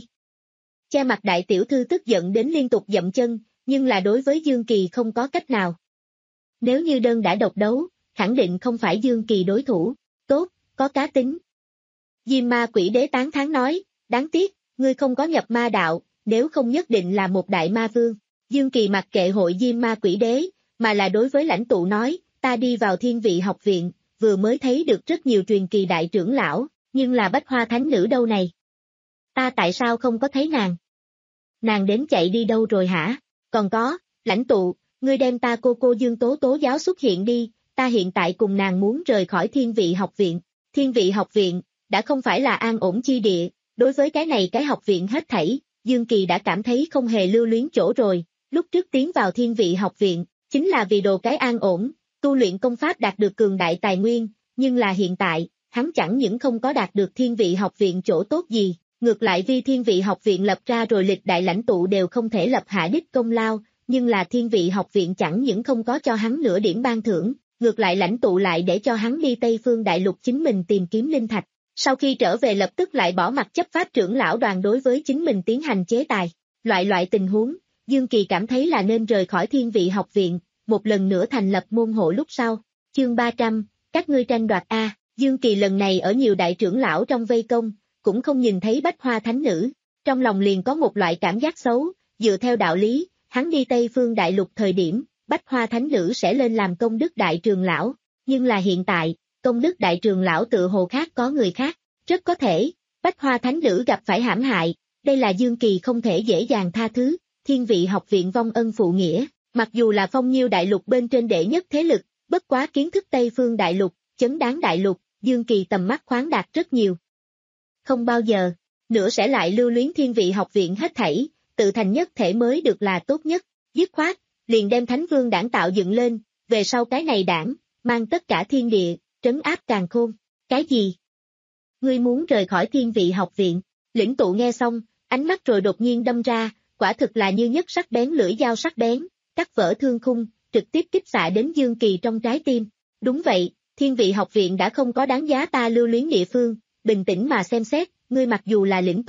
Che mặt đại tiểu thư tức giận đến liên tục dậm chân, nhưng là đối với Dương Kỳ không có cách nào. Nếu như đơn đã độc đấu, khẳng định không phải Dương Kỳ đối thủ, tốt, có cá tính. Diêm Ma Quỷ Đế tán thán nói, đáng tiếc, ngươi không có nhập ma đạo, nếu không nhất định là một đại ma vương. Dương Kỳ mặc kệ hội Diêm Ma Quỷ Đế, mà là đối với lãnh tụ nói, ta đi vào thiên vị học viện, vừa mới thấy được rất nhiều truyền kỳ đại trưởng lão, nhưng là Bách Hoa Thánh Nữ đâu này? Ta tại sao không có thấy nàng? Nàng đến chạy đi đâu rồi hả? Còn có, lãnh tụ, ngươi đem ta cô cô Dương Tố Tố giáo xuất hiện đi, ta hiện tại cùng nàng muốn rời khỏi thiên vị học viện. Thiên vị học viện, đã không phải là an ổn chi địa, đối với cái này cái học viện hết thảy, Dương Kỳ đã cảm thấy không hề lưu luyến chỗ rồi, lúc trước tiến vào thiên vị học viện, chính là vì đồ cái an ổn, tu luyện công pháp đạt được cường đại tài nguyên, nhưng là hiện tại, hắn chẳng những không có đạt được thiên vị học viện chỗ tốt gì, ngược lại vì thiên vị học viện lập ra rồi lịch đại lãnh tụ đều không thể lập hạ đích công lao, nhưng là thiên vị học viện chẳng những không có cho hắn nửa điểm ban thưởng, ngược lại lãnh tụ lại để cho hắn đi Tây Phương Đại Lục chính mình tìm kiếm linh thạch. Sau khi trở về lập tức lại bỏ mặt chấp pháp trưởng lão đoàn đối với chính mình tiến hành chế tài. Loại loại tình huống, Dương Kỳ cảm thấy là nên rời khỏi thiên vị học viện, một lần nữa thành lập môn hộ lúc sau. Chương ba trăm, các ngươi tranh đoạt A, Dương Kỳ lần này ở nhiều đại trưởng lão trong vây công, cũng không nhìn thấy Bách Hoa Thánh Nữ. Trong lòng liền có một loại cảm giác xấu, dựa theo đạo lý, hắn đi Tây Phương Đại Lục thời điểm, Bách Hoa Thánh Nữ sẽ lên làm công đức đại trường lão, nhưng là hiện tại, công đức đại trường lão tự hồ khác có người khác, rất có thể, Bách Hoa Thánh Nữ gặp phải hãm hại, đây là Dương Kỳ không thể dễ dàng tha thứ, thiên vị học viện vong ân phụ nghĩa, mặc dù là phong nhiêu đại lục bên trên đệ nhất thế lực, bất quá kiến thức Tây Phương Đại Lục, Chấn Đáng Đại Lục, Dương Kỳ tầm mắt khoáng đạt rất nhiều. Không bao giờ, nữa sẽ lại lưu luyến thiên vị học viện hết thảy, tự thành nhất thể mới được là tốt nhất, dứt khoát, liền đem Thánh Vương đảng tạo dựng lên, về sau cái này đảng, mang tất cả thiên địa, trấn áp càn khôn, cái gì? Ngươi muốn rời khỏi thiên vị học viện, lĩnh tụ nghe xong, ánh mắt rồi đột nhiên đâm ra, quả thực là như nhất sắc bén lưỡi dao sắc bén, cắt vỡ thương khung, trực tiếp kích xạ đến Dương Kỳ trong trái tim. Đúng vậy, thiên vị học viện đã không có đáng giá ta lưu luyến địa phương, bình tĩnh mà xem xét, ngươi mặc dù là lĩnh tụ,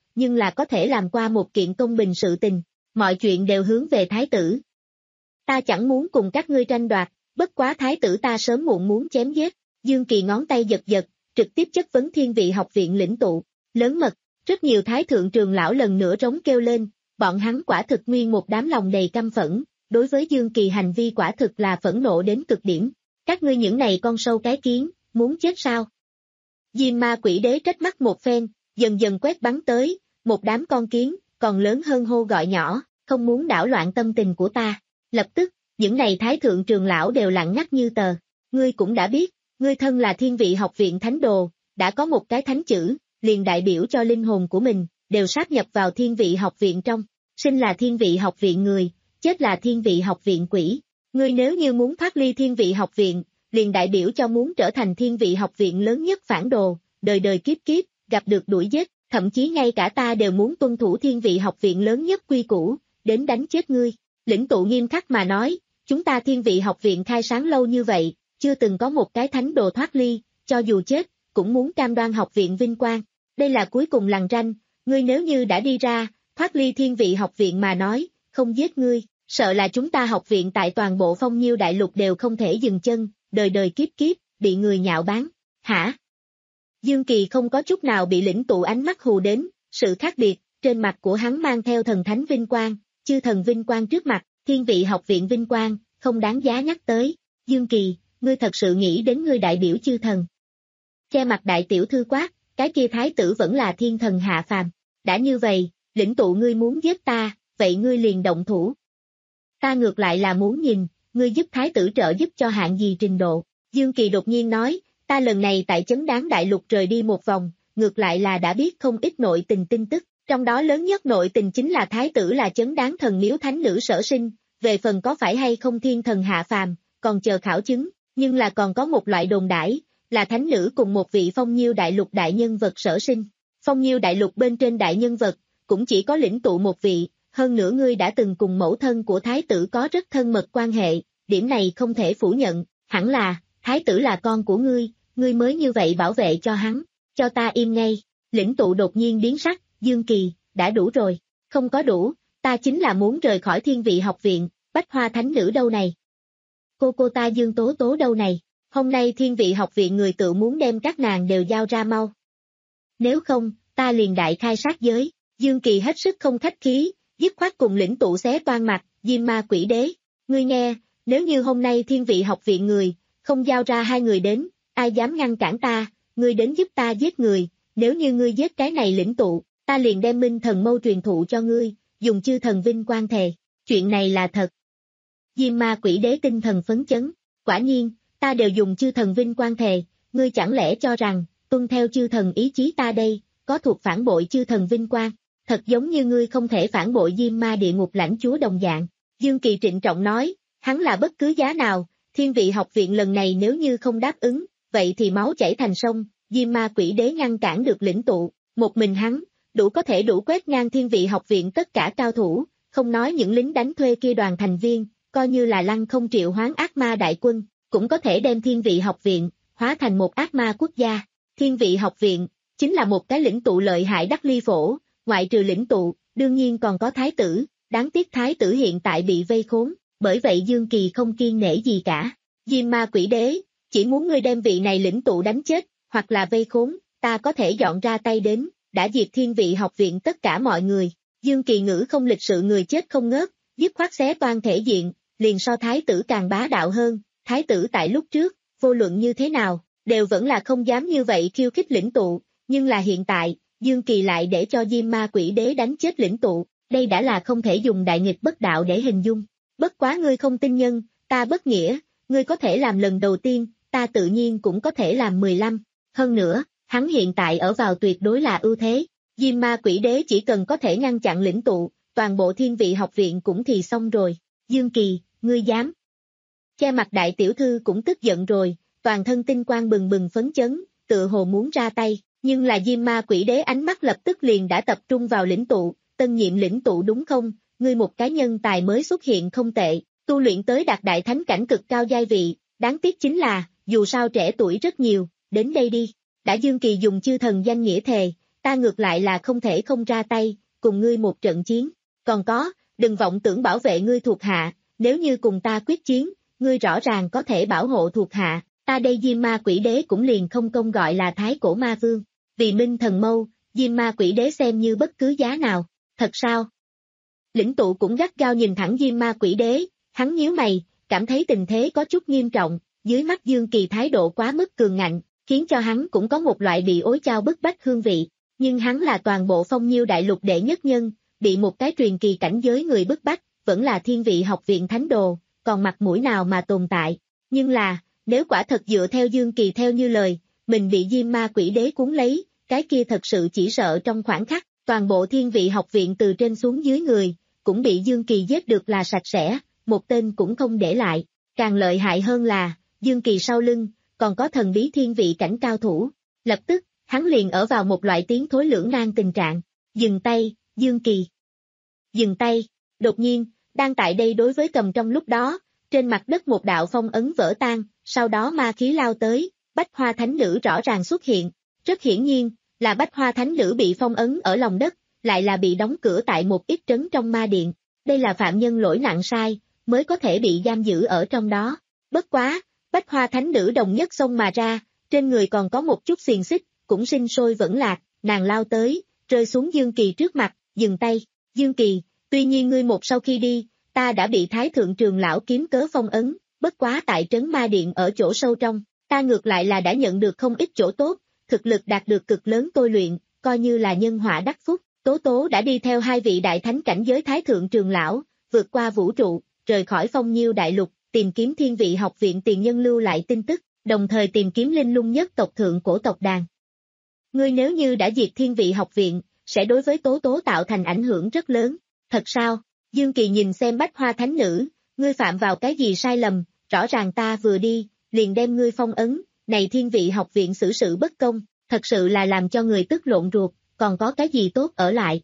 nhưng là có thể làm qua một kiện công bình sự tình, mọi chuyện đều hướng về thái tử. Ta chẳng muốn cùng các ngươi tranh đoạt, bất quá thái tử ta sớm muộn muốn chém giết. Dương Kỳ ngón tay giật giật, trực tiếp chất vấn Thiên Vị học viện lĩnh tụ, lớn mật, rất nhiều thái thượng trường lão lần nữa trống kêu lên, bọn hắn quả thực nguyên một đám lòng đầy căm phẫn, đối với Dương Kỳ hành vi quả thực là phẫn nộ đến cực điểm. Các ngươi những này con sâu cái kiến, muốn chết sao? Diêm Ma Quỷ Đế trách mắng một phen, dần dần quét bắn tới, một đám con kiến, còn lớn hơn hô gọi nhỏ, không muốn đảo loạn tâm tình của ta. Lập tức, những này thái thượng trường lão đều lặng ngắt như tờ. Ngươi cũng đã biết, ngươi thân là Thiên Vị học viện thánh đồ, đã có một cái thánh chữ, liền đại biểu cho linh hồn của mình, đều sáp nhập vào Thiên Vị học viện trong. Sinh là Thiên Vị học viện người, chết là Thiên Vị học viện quỷ. Ngươi nếu như muốn thoát ly Thiên Vị học viện, liền đại biểu cho muốn trở thành Thiên Vị học viện lớn nhất phản đồ, đời đời kiếp kiếp, gặp được đuổi giết, thậm chí ngay cả ta đều muốn tuân thủ Thiên Vị học viện lớn nhất quy củ, đến đánh chết ngươi. Lĩnh tụ nghiêm khắc mà nói, chúng ta Thiên Vị học viện khai sáng lâu như vậy, chưa từng có một cái thánh đồ thoát ly, cho dù chết, cũng muốn cam đoan học viện vinh quang. Đây là cuối cùng lằn ranh, ngươi nếu như đã đi ra, thoát ly Thiên Vị học viện mà nói, không giết ngươi, sợ là chúng ta học viện tại toàn bộ Phong Nhiêu đại lục đều không thể dừng chân, đời đời kiếp kiếp, bị người nhạo báng. Hả? Dương Kỳ không có chút nào bị lĩnh tụ ánh mắt hù đến, sự khác biệt, trên mặt của hắn mang theo thần thánh vinh quang, chư thần vinh quang trước mặt, Thiên Vị học viện vinh quang, không đáng giá nhắc tới. Dương Kỳ, ngươi thật sự nghĩ đến ngươi đại biểu chư thần. Che mặt đại tiểu thư quát, cái kia thái tử vẫn là thiên thần hạ phàm. Đã như vậy, lĩnh tụ ngươi muốn giết ta, vậy ngươi liền động thủ. Ta ngược lại là muốn nhìn, ngươi giúp thái tử trợ giúp cho hạng gì trình độ. Dương Kỳ đột nhiên nói, ta lần này tại Chấn Đáng đại lục rời đi một vòng, ngược lại là đã biết không ít nội tình tin tức, trong đó lớn nhất nội tình chính là thái tử là Chấn Đáng thần miếu thánh nữ sở sinh, về phần có phải hay không thiên thần hạ phàm, còn chờ khảo chứng, nhưng là còn có một loại đồn đãi, là thánh nữ cùng một vị Phong Nhiêu đại lục đại nhân vật sở sinh. Phong Nhiêu đại lục bên trên đại nhân vật, cũng chỉ có lĩnh tụ một vị, hơn nữa ngươi đã từng cùng mẫu thân của thái tử có rất thân mật quan hệ, điểm này không thể phủ nhận, hẳn là, thái tử là con của ngươi, ngươi mới như vậy bảo vệ cho hắn, cho ta im ngay. Lĩnh tụ đột nhiên biến sắc, Dương Kỳ, đã đủ rồi, không có đủ, ta chính là muốn rời khỏi Thiên Vị học viện, Bách Hoa thánh nữ đâu này? Cô cô ta Dương Tố Tố đâu này? Hôm nay Thiên Vị học viện người tự muốn đem các nàng đều giao ra mau. Nếu không, ta liền đại khai sát giới. Dương Kỳ hết sức không khách khí, dứt khoát cùng lĩnh tụ xé toan mặt, Diêm Ma Quỷ Đế. Ngươi nghe, nếu như hôm nay Thiên Vị học viện người, không giao ra hai người đến, ai dám ngăn cản ta, ngươi đến giúp ta giết người, nếu như ngươi giết cái này lĩnh tụ, ta liền đem Minh Thần Mâu truyền thụ cho ngươi, dùng chư thần vinh quang thề, chuyện này là thật. Diêm Ma Quỷ Đế tinh thần phấn chấn, quả nhiên, ta đều dùng chư thần vinh quang thề, ngươi chẳng lẽ cho rằng, tuân theo chư thần ý chí ta đây, có thuộc phản bội chư thần vinh quang, thật giống như ngươi không thể phản bội Diêm Ma địa ngục lãnh chúa đồng dạng. Dương Kỳ trịnh trọng nói, hắn là bất cứ giá nào, Thiên Vị học viện lần này nếu như không đáp ứng, vậy thì máu chảy thành sông. Diêm Ma Quỷ Đế ngăn cản được lĩnh tụ, một mình hắn, đủ có thể đủ quét ngang Thiên Vị học viện tất cả cao thủ, không nói những lính đánh thuê kia đoàn thành viên, coi như là lăng không triệu hoán ác ma đại quân, cũng có thể đem Thiên Vị học viện, hóa thành một ác ma quốc gia. Thiên Vị học viện, chính là một cái lĩnh tụ lợi hại đắc ly phổ, ngoại trừ lĩnh tụ, đương nhiên còn có thái tử, đáng tiếc thái tử hiện tại bị vây khốn, bởi vậy Dương Kỳ không kiên nể gì cả. Diêm Ma Quỷ Đế, chỉ muốn ngươi đem vị này lĩnh tụ đánh chết, hoặc là vây khốn, ta có thể dọn ra tay đến, đã diệt Thiên Vị học viện tất cả mọi người. Dương Kỳ ngữ không lịch sự người chết không ngớt, dứt khoát xé toan thể diện, liền so thái tử càng bá đạo hơn, thái tử tại lúc trước, vô luận như thế nào, đều vẫn là không dám như vậy khiêu khích lĩnh tụ, nhưng là hiện tại, Dương Kỳ lại để cho Diêm Ma Quỷ Đế đánh chết lĩnh tụ, đây đã là không thể dùng đại nghịch bất đạo để hình dung. Bất quá ngươi không tin nhân, ta bất nghĩa, ngươi có thể làm lần đầu tiên, ta tự nhiên cũng có thể làm mười lăm, hơn nữa, hắn hiện tại ở vào tuyệt đối là ưu thế, Diêm Ma Quỷ Đế chỉ cần có thể ngăn chặn lĩnh tụ, toàn bộ Thiên Vị học viện cũng thì xong rồi. Dương Kỳ, ngươi dám? Che mặt đại tiểu thư cũng tức giận rồi, toàn thân tinh quang bừng bừng phấn chấn, tựa hồ muốn ra tay, nhưng là Diêm Ma Quỷ Đế ánh mắt lập tức liền đã tập trung vào lĩnh tụ, tân nhiệm lĩnh tụ đúng không, ngươi một cái nhân tài mới xuất hiện không tệ, tu luyện tới đạt đại thánh cảnh cực cao giai vị, đáng tiếc chính là, dù sao trẻ tuổi rất nhiều, đến đây đi. Đã Dương Kỳ dùng chư thần danh nghĩa thề, ta ngược lại là không thể không ra tay, cùng ngươi một trận chiến. Còn có, đừng vọng tưởng bảo vệ ngươi thuộc hạ, nếu như cùng ta quyết chiến, ngươi rõ ràng có thể bảo hộ thuộc hạ, ta đây Diêm Ma Quỷ Đế cũng liền không công gọi là Thái Cổ Ma Vương. Vì Minh Thần Mâu, Diêm Ma Quỷ Đế xem như bất cứ giá nào. Thật sao? Lĩnh tụ cũng gắt gao nhìn thẳng Diêm Ma Quỷ Đế, hắn nhíu mày, cảm thấy tình thế có chút nghiêm trọng, dưới mắt Dương Kỳ thái độ quá mức cường ngạnh, khiến cho hắn cũng có một loại bị ối chao bức bách hương vị, nhưng hắn là toàn bộ Phong Nhiêu đại lục đệ nhất nhân, bị một cái truyền kỳ cảnh giới người bức bách, vẫn là Thiên Vị học viện thánh đồ, còn mặt mũi nào mà tồn tại. Nhưng là, nếu quả thật dựa theo Dương Kỳ theo như lời, mình bị Diêm Ma Quỷ Đế cuốn lấy, cái kia thật sự chỉ sợ trong khoảnh khắc, toàn bộ Thiên Vị học viện từ trên xuống dưới người, cũng bị Dương Kỳ giết được là sạch sẽ, một tên cũng không để lại. Càng lợi hại hơn là, Dương Kỳ sau lưng, còn có thần bí thiên vị cảnh cao thủ. Lập tức, hắn liền ở vào một loại tiếng thối lưỡng nan tình trạng. Dừng tay, Dương Kỳ. Dừng tay. Đột nhiên, đang tại đây đối với cầm trong lúc đó, trên mặt đất một đạo phong ấn vỡ tan, sau đó ma khí lao tới, Bách Hoa Thánh Nữ rõ ràng xuất hiện. Rất hiển nhiên, là Bách Hoa Thánh Nữ bị phong ấn ở lòng đất, lại là bị đóng cửa tại một ít trấn trong ma điện. Đây là phạm nhân lỗi nặng sai, mới có thể bị giam giữ ở trong đó. Bất quá, Bách Hoa Thánh Nữ đồng nhất xông mà ra, trên người còn có một chút xiềng xích, cũng sinh sôi vẫn lạc, nàng lao tới, rơi xuống Dương Kỳ trước mặt, dừng tay. Dương Kỳ, tuy nhiên ngươi một sau khi đi, ta đã bị Thái Thượng Trường Lão kiếm cớ phong ấn, bất quá tại trấn ma điện ở chỗ sâu trong, ta ngược lại là đã nhận được không ít chỗ tốt, thực lực đạt được cực lớn tôi luyện, coi như là nhân họa đắc phúc. Tố Tố đã đi theo hai vị đại thánh cảnh giới Thái Thượng Trường Lão, vượt qua vũ trụ, rời khỏi Phong Nhiêu đại lục, tìm kiếm Thiên Vị học viện tiền nhân lưu lại tin tức, đồng thời tìm kiếm linh lung nhất tộc thượng cổ tộc đàn. Ngươi nếu như đã diệt Thiên Vị học viện, sẽ đối với Tố Tố tạo thành ảnh hưởng rất lớn. Thật sao? Dương Kỳ nhìn xem Bách Hoa Thánh Nữ, ngươi phạm vào cái gì sai lầm, rõ ràng ta vừa đi, liền đem ngươi phong ấn, này Thiên Vị học viện xử sự bất công, thật sự là làm cho người tức lộn ruột, còn có cái gì tốt ở lại.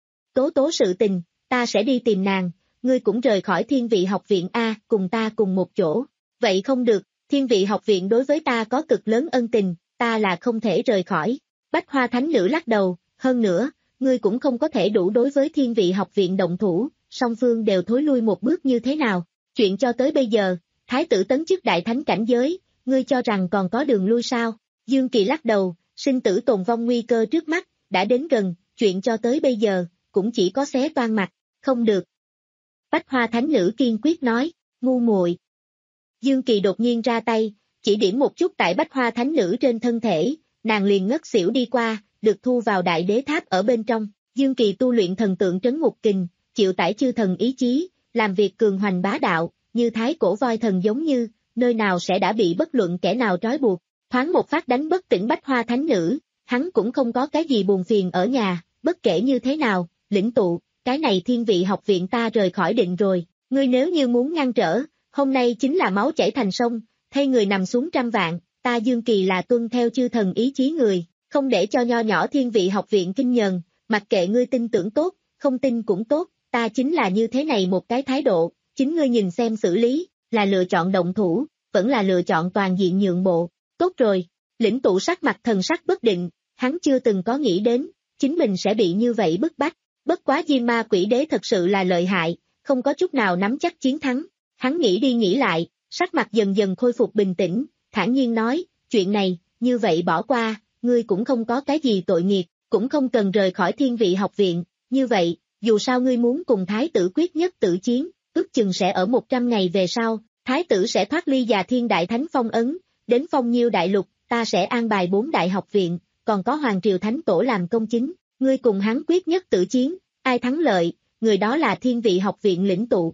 Tố Tố sự tình, ta sẽ đi tìm nàng, ngươi cũng rời khỏi Thiên Vị học viện A, cùng ta cùng một chỗ. Vậy không được, Thiên Vị học viện đối với ta có cực lớn ân tình, ta là không thể rời khỏi. Bách Hoa Thánh Nữ lắc đầu, hơn nữa, ngươi cũng không có thể đủ đối với Thiên Vị học viện động thủ, song phương đều thối lui một bước như thế nào. Chuyện cho tới bây giờ, Thái tử tấn chức đại thánh cảnh giới, ngươi cho rằng còn có đường lui sao? Dương Kỳ lắc đầu, sinh tử tồn vong nguy cơ trước mắt, đã đến gần, chuyện cho tới bây giờ, cũng chỉ có xé toan mặt, không được. Bách Hoa Thánh Nữ kiên quyết nói, ngu muội. Dương Kỳ đột nhiên ra tay, chỉ điểm một chút tại Bách Hoa Thánh Nữ trên thân thể, nàng liền ngất xỉu đi qua, được thu vào đại đế tháp ở bên trong. Dương Kỳ tu luyện thần tượng trấn ngục kình, chịu tải chư thần ý chí, làm việc cường hoành bá đạo, như thái cổ voi thần giống như, nơi nào sẽ đã bị bất luận kẻ nào trói buộc. Thoáng một phát đánh bất tỉnh Bách Hoa Thánh Nữ, hắn cũng không có cái gì buồn phiền ở nhà, bất kể như thế nào, lĩnh tụ, cái này Thiên Vị học viện ta rời khỏi định rồi, ngươi nếu như muốn ngăn trở, hôm nay chính là máu chảy thành sông, thay người nằm xuống trăm vạn, ta Dương Kỳ là tuân theo chư thần ý chí người, không để cho nho nhỏ Thiên Vị học viện kinh nhờn, mặc kệ ngươi tin tưởng tốt, không tin cũng tốt, ta chính là như thế này một cái thái độ, chính ngươi nhìn xem xử lý, là lựa chọn động thủ, vẫn là lựa chọn toàn diện nhượng bộ. Tốt rồi, lĩnh tụ sắc mặt thần sắc bất định, hắn chưa từng có nghĩ đến, chính mình sẽ bị như vậy bức bách. Bất quá Diêm Ma Quỷ Đế thật sự là lợi hại, không có chút nào nắm chắc chiến thắng. Hắn nghĩ đi nghĩ lại, sắc mặt dần dần khôi phục bình tĩnh, thản nhiên nói, chuyện này, như vậy bỏ qua, ngươi cũng không có cái gì tội nghiệp, cũng không cần rời khỏi Thiên Vị học viện. Như vậy, dù sao ngươi muốn cùng Thái tử quyết nhất tử chiến, ước chừng sẽ ở một trăm ngày về sau, Thái tử sẽ thoát ly Già Thiên Đại Thánh phong ấn. Đến Phong Nhiêu đại lục, ta sẽ an bài bốn đại học viện, còn có Hoàng Triều Thánh Tổ làm công chính, ngươi cùng hắn quyết nhất tử chiến, ai thắng lợi, người đó là Thiên Vị học viện lĩnh tụ.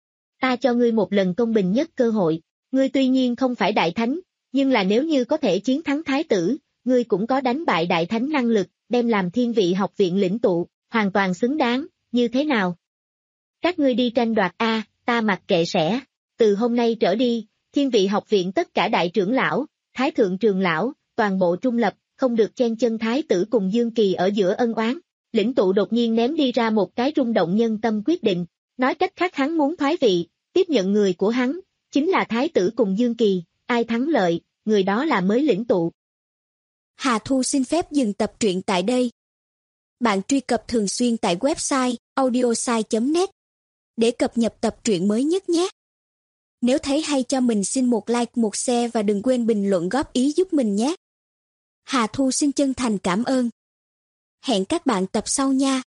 Ta cho ngươi một lần công bình nhất cơ hội, ngươi tuy nhiên không phải đại thánh, nhưng là nếu như có thể chiến thắng Thái tử, ngươi cũng có đánh bại đại thánh năng lực, đem làm Thiên Vị học viện lĩnh tụ, hoàn toàn xứng đáng, như thế nào? Các ngươi đi tranh đoạt A, ta mặc kệ sẽ, từ hôm nay trở đi, Thiên Vị học viện tất cả đại trưởng lão, Thái Thượng Trường Lão, toàn bộ trung lập, không được chen chân Thái tử cùng Dương Kỳ ở giữa ân oán. Lĩnh tụ đột nhiên ném đi ra một cái rung động nhân tâm quyết định, nói cách khác hắn muốn thoái vị, tiếp nhận người của hắn, chính là Thái tử cùng Dương Kỳ, ai thắng lợi, người đó là mới lĩnh tụ. Hà Thu xin phép dừng tập truyện tại đây. bạn truy cập thường xuyên tại website audiosai chấm net để cập nhật tập truyện mới nhất nhé. Nếu thấy hay cho mình xin một like, một share và đừng quên bình luận góp ý giúp mình nhé. Hà Thu xin chân thành cảm ơn. Hẹn các bạn tập sau nha.